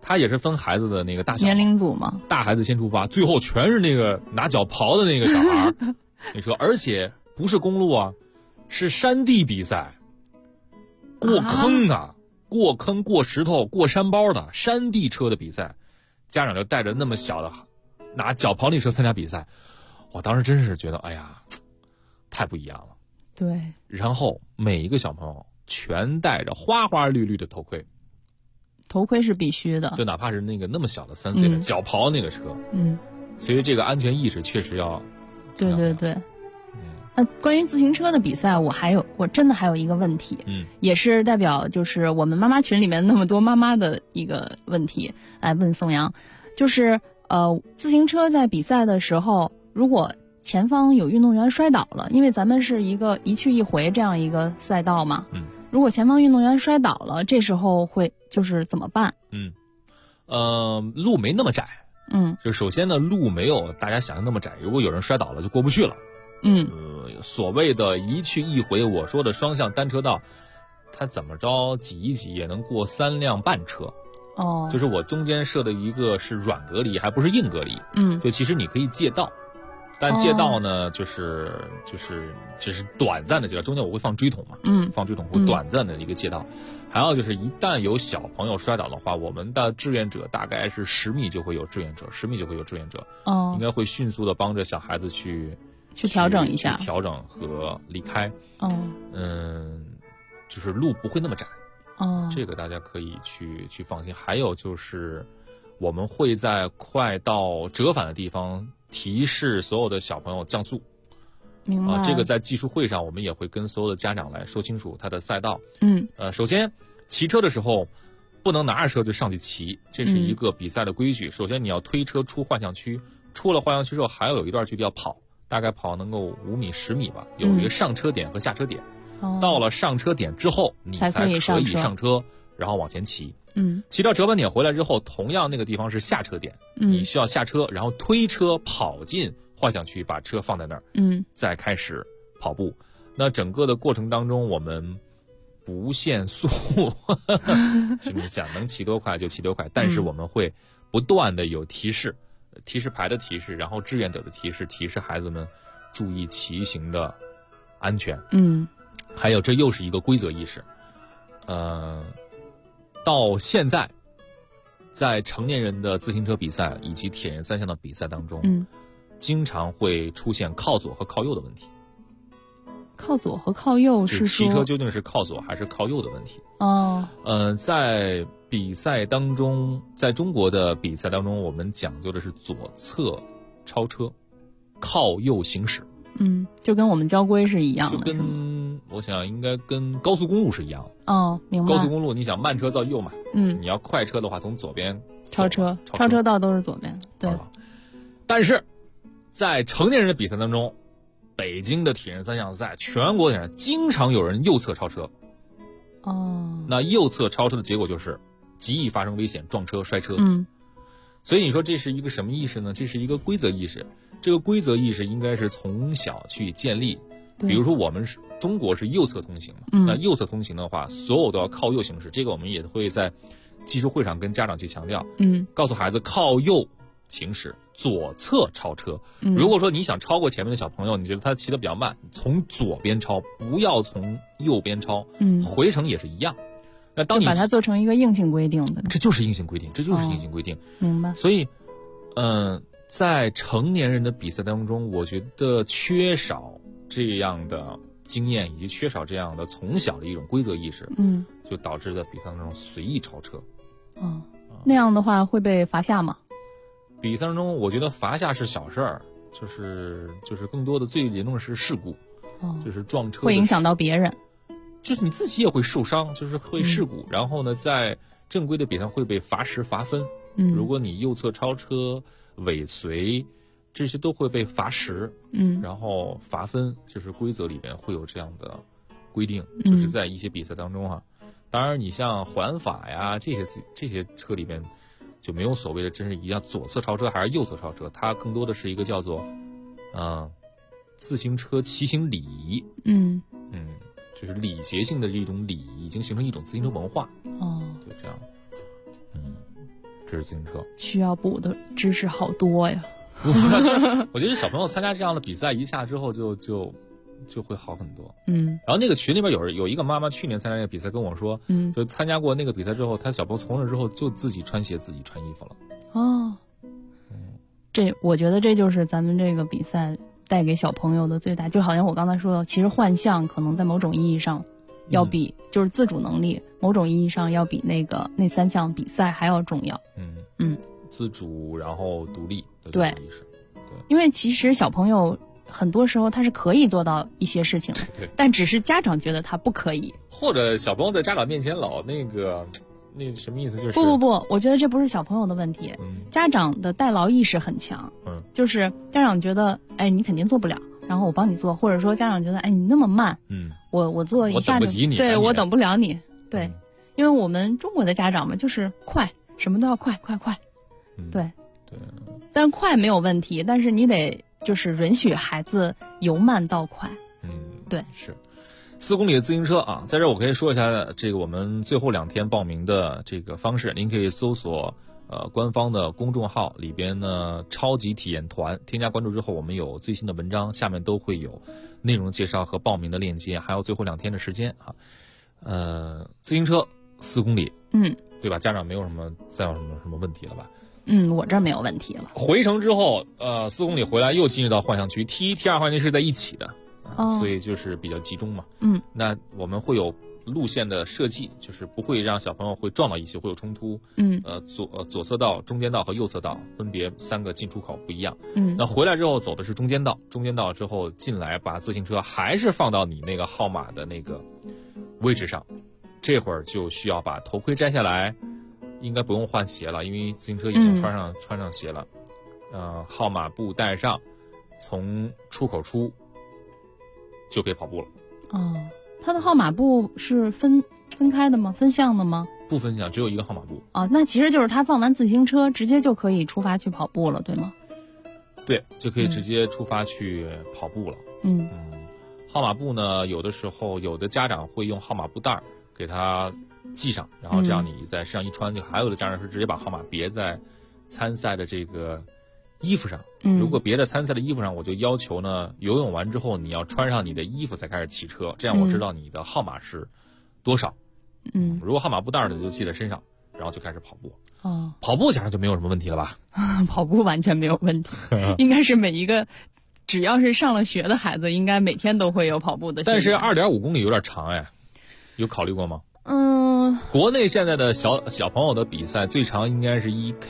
他也是分孩子的那个大小年龄组嘛， 大孩子先出发，最后全是那个拿脚刨的那个小孩那车，而且不是公路啊，是山地比赛，过坑啊，过坑、过石头、过山包的山地车的比赛，家长就带着那么小的拿脚刨那车参加比赛，我当时真是觉得，哎呀，太不一样了。 对， 然后每一个小朋友全戴着花花绿绿的头盔。 头盔是必须的， 就哪怕是那个那么小的3岁的脚刨那个车，所以这个安全意识确实要。 对对对，关于自行车的比赛，我真的还有一个问题，也是代表就是我们妈妈群里面那么多妈妈的一个问题来问宋阳，就是自行车在比赛的时候，如果前方有运动员摔倒了，因为咱们是一个一去一回这样一个赛道嘛，如果前方运动员摔倒了，这时候会就是怎么办？ 路没那么窄，就首先呢，路没有大家想象那么窄，如果有人摔倒了就过不去了。所谓的一去一回，我说的双向单车道，它怎么着挤一挤也能过3辆半车。就是我中间设的一个是软隔离，还不是硬隔离。就其实你可以借道。但借道呢，就是只是短暂的借道，中间我会放锥桶嘛，放锥桶会短暂的一个借道。还有就是一旦有小朋友摔倒的话，我们的志愿者大概是10米就会有志愿者，10米就会有志愿者，应该会迅速的帮着小孩子去调整一下， 去调整和离开。就是路不会那么窄，这个大家可以去放心。还有就是我们会在快到折返的地方提示所有的小朋友降速。 明白。 这个在技术会上我们也会跟所有的家长来说清楚他的赛道。首先骑车的时候不能拿着车就上去骑，这是一个比赛的规矩。首先你要推车出换向区，出了换向区之后还有一段距离要跑，大概跑能够5米10米吧，有一个上车点和下车点。到了上车点之后你才可以上车，然后往前骑。骑到折返点回来之后，同样那个地方是下车点，你需要下车，然后推车跑进换向区，把车放在那儿，再开始跑步。那整个的过程当中我们不限速就你想能骑多快就骑多快，但是我们会不断的有提示牌的提示，然后志愿者的提示孩子们注意骑行的安全。还有这又是一个规则意识。到现在在成年人的自行车比赛以及铁人3项的比赛当中，经常会出现靠左和靠右的问题。 靠左和靠右是说骑车究竟是靠左还是靠右的问题。在比赛当中，在中国的比赛当中，我们讲究的是左侧超车，靠右行驶。 就跟我们交规是一样的， 就跟我想应该跟高速公路是一样的。明白。 高速公路你想慢车到右嘛，你要快车的话从左边超车道都是左边。对。 但是在成年人的比赛当中，北京的铁人3项赛，全国铁人经常有人右侧超车。那右侧超车的结果就是极易发生危险，撞车摔车。所以你说这是一个什么意识呢？这是一个规则意识。这个规则意识应该是从小去建立。比如说我们中国是右侧通行嘛，那右侧通行的话，所有都要靠右行驶。这个我们也会在技术会上跟家长去强调，告诉孩子靠右行驶，左侧超车。如果说你想超过前面的小朋友，你觉得他骑得比较慢，从左边超，不要从右边超。回程也是一样。那当你把它做成一个硬性规定的， 这就是硬性规定，这就是硬性规定。 明白。 所以在成年人的比赛当中，我觉得缺少这样的经验，以及缺少这样的从小的一种规则意识，就导致在比赛当中随意超车。 那样的话会被罚下吗？ 比赛当中我觉得罚下是小事儿，就是更多的最严重的是事故，就是撞车会影响到别人， 就是你自己也会受伤，就是会事故。然后呢，在正规的比赛会被罚时罚分。如果你右侧超车、尾随，这些都会被罚时。然后罚分，就是规则里边会有这样的规定，就是在一些比赛当中当然你像环法呀这些车里边就没有所谓的真是一样左侧超车还是右侧超车，它更多的是一个叫做自行车骑行礼仪。就是礼节性的这种礼仪，已经形成一种自行车文化。就这样。 这是自行车。 需要补的知识好多呀。 我觉得小朋友参加这样的比赛一下之后就会好很多。然后那个群里边有一个妈妈去年参加那个比赛跟我说，就参加过那个比赛之后，她小朋友从那之后就自己穿鞋自己穿衣服了。 我觉得这就是咱们这个比赛带给小朋友的最大，就好像我刚才说的，其实幻象可能在某种意义上要比就是自主能力某种意义上要比那3项比赛还要重要。 自主然后独立的对意识。对， 因为其实小朋友很多时候他是可以做到一些事情的，但只是家长觉得他不可以， 或者小朋友在家长面前老那什么意思？就是不，我觉得这不是小朋友的问题，家长的代劳意识很强，就是家长觉得你肯定做不了，然后我帮你做，或者说家长觉得你那么慢，我做一下子，对，我等不了你，对，因为我们中国的家长嘛就是快，什么都要快，对，但是快没有问题，但是你得就是允许孩子由慢到快，对， 是。4公里的自行车啊，在这儿我可以说一下这个我们最后2天报名的这个方式，您可以搜索官方的公众号里边呢超级体验团，添加关注之后，我们有最新的文章，下面都会有内容介绍和报名的链接，还有最后2天的时间啊。自行车4公里，对吧？家长没有什么再有什么问题了吧？ 我这儿没有问题了。 回程之后，4公里回来又进入到幻象区，T1、T2幻象区是在一起的。所以就是比较集中嘛。那我们会有路线的设计，就是不会让小朋友会撞到一起，会有冲突。左侧道、中间道和右侧道分别3个进出口不一样。那回来之后走的是中间道，中间道之后进来把自行车还是放到你那个号码的那个位置上，这会儿就需要把头盔摘下来，应该不用换鞋了，因为自行车已经穿上鞋了。号码布带上，从出口出。就可以跑步了。 它的号码布是分开的吗？分项的吗？ 不分项，只有一个号码布。 那其实就是他放完自行车，直接就可以出发去跑步了，对吗？ 对，就可以直接出发去跑步了。号码布呢，有的时候有的家长会用号码布带给他系上，然后这样你在身上一穿，就还有的家长是直接把号码别在参赛的这个衣服上。如果别的参赛的衣服上，我就要求呢，游泳完之后你要穿上你的衣服才开始骑车，这样我知道你的号码是多少。如果号码布带的就系在身上，然后就开始跑步。跑步假如就没有什么问题了吧？ 跑步完全没有问题，应该是每一个只要是上了学的孩子，应该每天都会有跑步的。 但是2.5公里有点长有考虑过吗？国内现在的小朋友的比赛最长应该是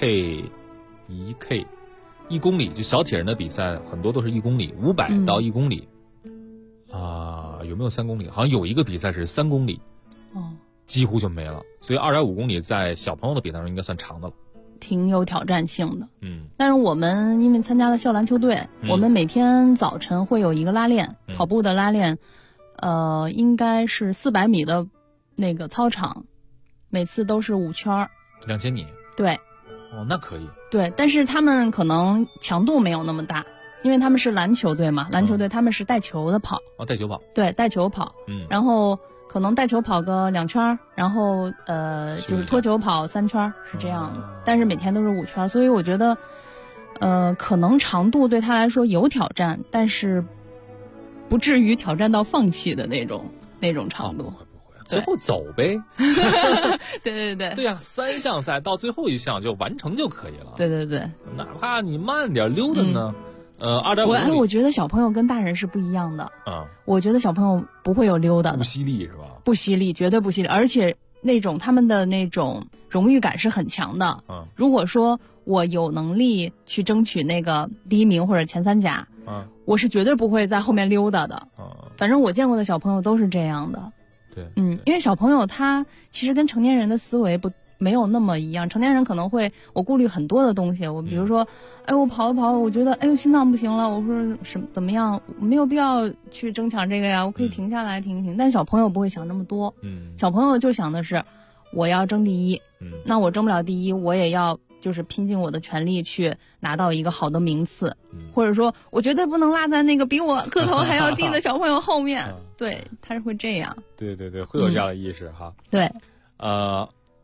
1K。1公里，就小铁人的比赛很多都是1公里，500到1公里。有没有3公里？好像有一个比赛是3公里，几乎就没了。所以2.5公里在小朋友的比赛中应该算长的了， 挺有挑战性的。但是我们因为参加了校篮球队，我们每天早晨会有一个拉练，跑步的拉练，应该是400米的那个操场，每次都是5圈 ，2000米。 对。 那可以。 对，但是他们可能强度没有那么大，因为他们是篮球队嘛，篮球队他们是带球的跑。 带球跑。对， 带球跑。然后可能带球跑个2圈，然后就是脱球跑3圈，是这样的。但是每天都是5圈，所以我觉得可能长度对他来说有挑战，但是不至于挑战到放弃的那种长度。 最后走呗。 对呀，3项赛到最后1项就完成就可以了。 对， 哪怕你慢点溜达呢。2.5公里。 我觉得小朋友跟大人是不一样的。我觉得小朋友不会有溜达的。 不犀利是吧？ 不犀利，绝对不犀利，而且他们的那种荣誉感是很强的。如果说我有能力去争取那个第1名或者前3甲，我是绝对不会在后面溜达的。反正我见过的小朋友都是这样的。 对， 因为小朋友他其实跟成年人的思维没有那么一样，成年人可能会我顾虑很多的东西，我比如说，我跑一跑，我觉得心脏不行了，我说怎么样，没有必要去争抢这个呀，我可以停下来停一停。但小朋友不会想那么多，小朋友就想的是我要争第一，那我争不了第一，我也要就是拼尽我的全力去拿到一个好的名次，或者说我绝对不能落在那个比我个头还要低的小朋友后面。对，他是会这样。 对，会有这样的意识哈。 对，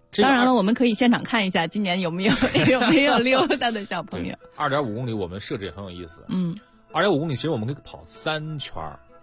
当然了，我们可以现场看一下今年有没有溜达的小朋友。 2.5公里我们设置也很有意思。2.5公里其实我们可以跑3圈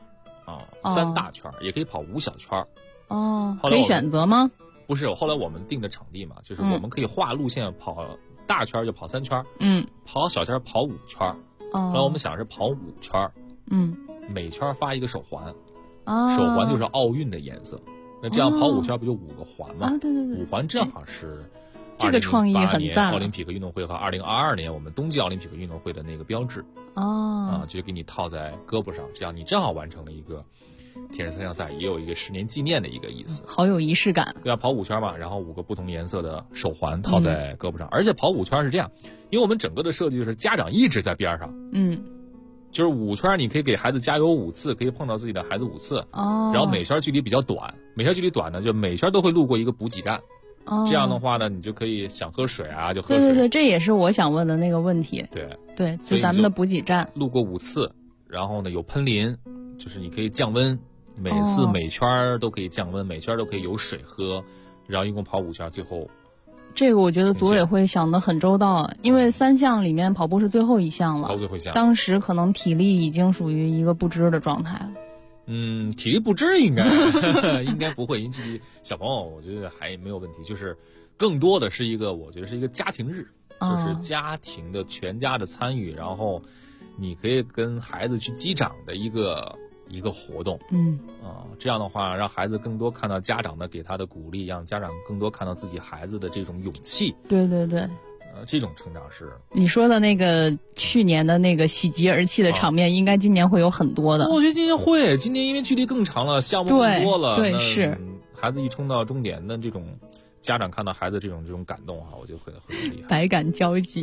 3大圈，也可以跑5小圈。 可以选择吗？ 不是，后来我们定的场地嘛，就是我们可以画路线，跑大圈就跑3圈，跑小圈跑5圈。后来我们想是跑5圈，每圈发一个手环，手环就是奥运的颜色。那这样跑5圈不就5个环吗？ 对 ，5环正好是这个创意很赞。 奥林匹克运动会和2022年我们冬季奥林匹克运动会的那个标志。就给你套在胳膊上，这样你正好完成了一个铁人3项赛，也有一个10年纪念的一个意思， 好有仪式感。 对啊，跑5圈嘛，然后5个不同颜色的手环套在胳膊上，而且跑5圈是这样，因为我们整个的设计就是家长一直在边上，就是5圈你可以给孩子加油5次，可以碰到自己的孩子5次，然后每圈距离比较短，每圈距离短呢，就每圈都会路过一个补给站。这样的话呢，你就可以想喝水啊，就喝水。 对，这也是我想问的那个问题。对，就咱们的补给站， 路过5次，然后呢有喷淋，就是你可以降温，每次每圈都可以降温，每圈都可以有水喝，然后一共跑5圈，最后。 这个我觉得组委会想得很周到，因为3项里面跑步是最后一项了，当时可能体力已经属于一个不支的状态了。 体力不支应该不会引起小朋友，我觉得还没有问题，就是更多的是一个，我觉得是一个家庭日，就是家庭的全家的参与，然后你可以跟孩子去击掌的一个活动，这样的话让孩子更多看到家长的给他的鼓励，让家长更多看到自己孩子的这种勇气。 对， 这种成长是你说的那个去年的那个喜极而泣的场面，应该今年会有很多的。 我觉得今年会，今年因为距离更长了，项目更多了， 对，是孩子一冲到终点，那这种家长看到孩子这种感动我觉得会很厉害， 百感交集。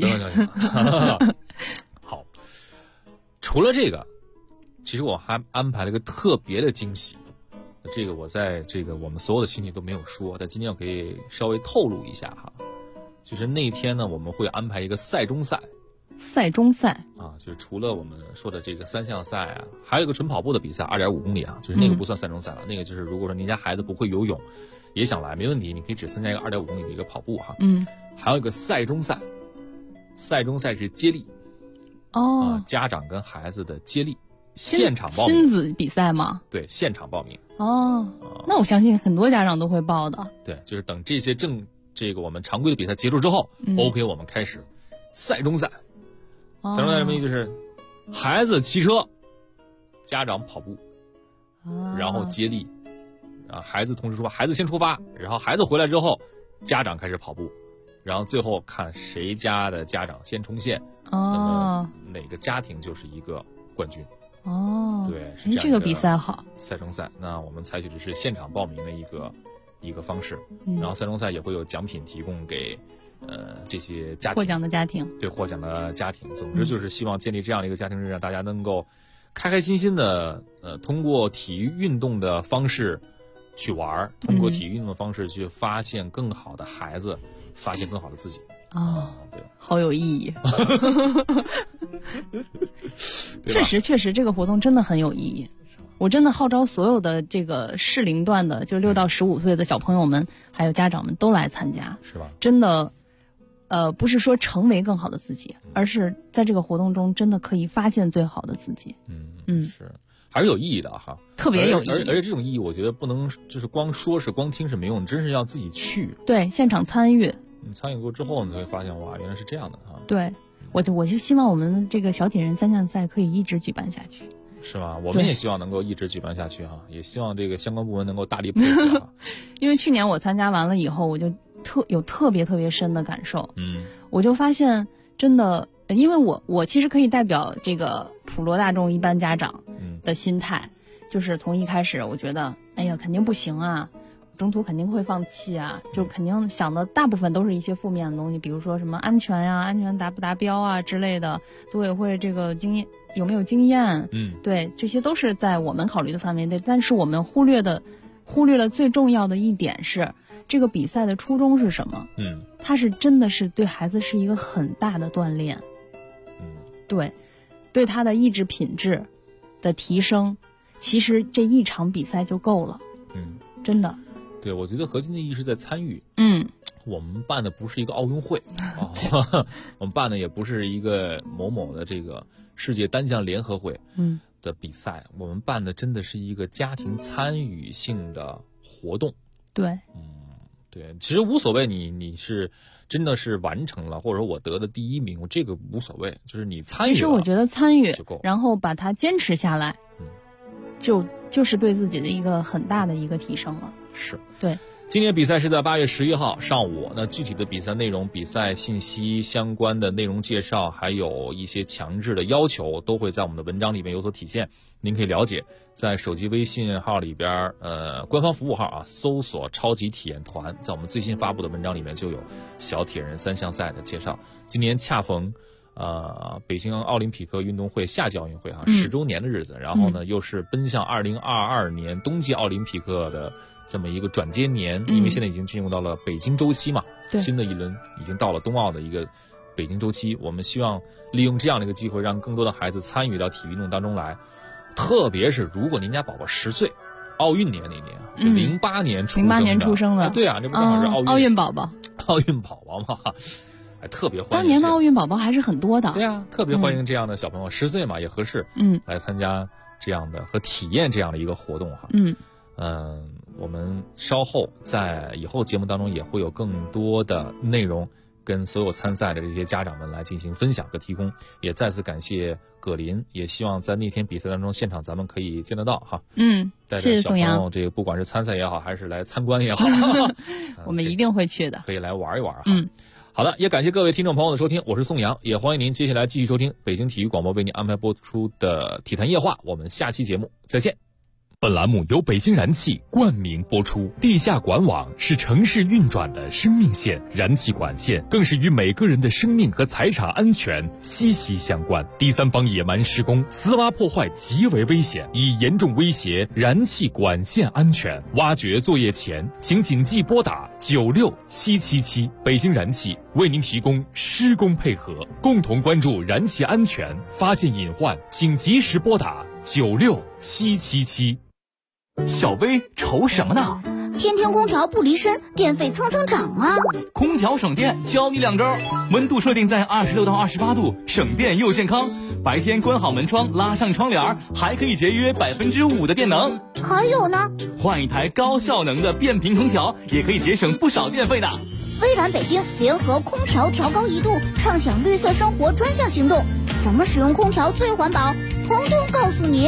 好，除了这个，其实我还安排了一个特别的惊喜，这个我在这个我们所有的心里都没有说，但今天我可以稍微透露一下哈。就是那天呢，我们会安排一个赛中赛就是除了我们说的这个3项赛啊，还有一个纯跑步的比赛，2.5公里啊，就是那个不算赛中赛了，那个就是如果说您家孩子不会游泳，也想来没问题，你可以只参加一个2.5公里的一个跑步哈。还有一个赛中赛是接力，家长跟孩子的接力，现场报名， 亲子比赛吗？ 对，现场报名。 那我相信很多家长都会报的。 对，就是等这个我们常规的比赛结束之后，OK， 我们开始赛中赛。赛中赛什么意思？就是孩子骑车，家长跑步，然后接力，然后孩子同时出发，孩子先出发，然后孩子回来之后，家长开始跑步，然后最后看谁家的家长先冲线，那么哪个家庭就是一个冠军。对，是这个比赛好。 赛中赛，那我们采取的是现场报名的一个方式，然后赛中赛也会有奖品提供给这些家庭获奖的家庭。 对，获奖的家庭。总之就是希望建立这样的一个家庭日，让大家能够开开心心的通过体育运动的方式去玩，通过体育运动的方式去发现更好的孩子，发现更好的自己。对， 好有意义。确实这个活动真的很有意义。我真的号召所有的这个适龄段的，就6到15岁的小朋友们，还有家长们都来参加， 是吧？ 真的，不是说成为更好的自己，而是在这个活动中真的可以发现最好的自己。 是，还是有意义的哈， 特别有意义。 而且这种意义，我觉得不能就是光说是光听是没用，你真是要自己去， 对，现场参与。 参与过之后，你会发现哇，原来是这样的哈。 对，我就希望我们这个小铁人3项赛可以一直举办下去。 是吧？我们也希望能够一直举办下去哈，也希望这个相关部门能够大力配合哈。 因为去年我参加完了以后，我就有特别深的感受。我就发现真的，因为我其实可以代表这个普罗大众一般家长的心态，就是从一开始我觉得，哎呀，肯定不行啊，中途肯定会放弃啊，就肯定想的大部分都是一些负面的东西，比如说什么安全呀、安全达不达标啊之类的，组委会这个经验有没有经验，对，这些都是在我们考虑的范围内，但是我们忽略了最重要的一点是，这个比赛的初衷是什么？它是真的是对孩子是一个很大的锻炼，对他的意志品质的提升，其实这一场比赛就够了，真的。 对，我觉得核心的意义是在参与， 我们办的不是一个奥运会啊，我们办的也不是一个某某的这个世界单项联合会的比赛，我们办的真的是一个家庭参与性的活动。 对， 对，其实无所谓你是真的是完成了，或者说我得的第1名，这个无所谓，就是你参与了。 其实我觉得参与就够， 然后把它坚持下来，就是对自己的一个很大的一个提升了。 是， 对。 今年比赛是在8月11号上午，那具体的比赛内容、比赛信息相关的内容介绍，还有一些强制的要求，都会在我们的文章里面有所体现。您可以了解，在手机微信号里边，官方服务号啊，搜索超级体验团，在我们最新发布的文章里面就有小铁人3项赛的介绍。今年恰逢北京奥林匹克运动会夏季奥运会10周年的日子，然后呢又是奔向2022年冬季奥林匹克的这么一个转接年，因为现在已经进入到了北京周期嘛，新的一轮已经到了冬奥的一个北京周期。我们希望利用这样的一个机会，让更多的孩子参与到体育运动当中来。特别是如果您家宝宝10岁，奥运年那年，就08年出生的，对啊，这不正好是奥运宝宝， 奥运宝宝嘛，特别欢迎。 当年的奥运宝宝还是很多的， 对啊，特别欢迎这样的小朋友，10岁嘛也合适，来参加这样的和体验这样的一个活动哈，我们稍后在以后节目当中也会有更多的内容跟所有参赛的这些家长们来进行分享和提供，也再次感谢葛林，也希望在那天比赛当中现场咱们可以见得到哈。带着小朋友这个不管是参赛也好，还是来参观也好， 我们一定会去的， 可以来玩一玩哈。好的，也感谢各位听众朋友的收听，我是宋阳，也欢迎您接下来继续收听北京体育广播为您安排播出的体坛夜话，我们下期节目再见。 本栏目由北京燃气冠名播出。地下管网是城市运转的生命线，燃气管线更是与每个人的生命和财产安全息息相关。第三方野蛮施工、私挖破坏极为危险，已严重威胁燃气管线安全。挖掘作业前，请谨记拨打96777。北京燃气为您提供施工配合，共同关注燃气安全，发现隐患请及时拨打96777。 小薇愁什么呢？ 天天空调不离身，电费蹭蹭涨啊！ 空调省电，教你2招：温度设定在26到28度，省电又健康。白天关好门窗，拉上窗帘，还可以节约5%的电能。 还有呢， 换一台高效能的变频空调，也可以节省不少电费呢。 微软北京联合空调调高1度，畅享绿色生活专项行动，怎么使用空调最环保，统统告诉你。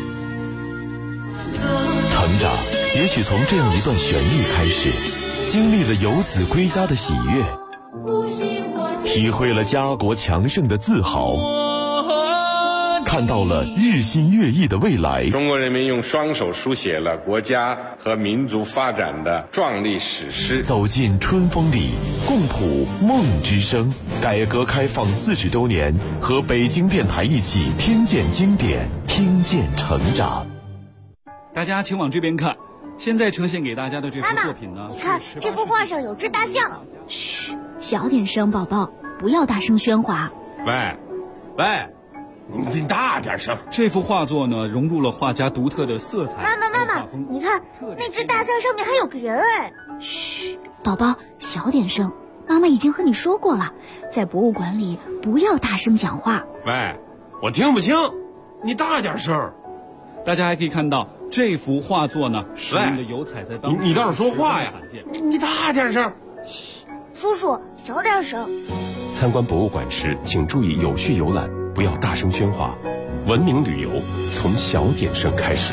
成长也许从这样一段旋律开始，经历了游子归家的喜悦，体会了家国强盛的自豪，看到了日新月异的未来。 中国人民用双手书写了国家和民族发展的壮丽史诗。 走进春风里，共谱梦之声。改革开放40周年，和北京电台一起听见经典，听见成长。 大家请往这边看，现在呈现给大家的这幅作品呢， 你看这幅画上有只大象。嘘，小点声，宝宝，不要大声喧哗。 喂，你大点声。 这幅画作呢，融入了画家独特的色彩。 妈妈，你看那只大象上面还有个人哎。嘘，宝宝，小点声。妈妈已经和你说过了，在博物馆里不要大声讲话。 喂，我听不清，你大点声。 大家还可以看到这幅画作呢，使用的油彩在当中。 你倒是说话呀！你大点声。 嘘，叔叔小点声。 参观博物馆时，请注意有序游览，不要大声喧哗。文明旅游从小点声开始。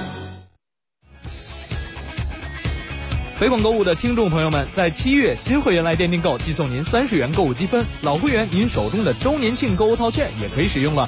北广购物的听众朋友们，在7月新会员来店订购，即送您30元购物积分，老会员您手中的周年庆购物套券也可以使用了。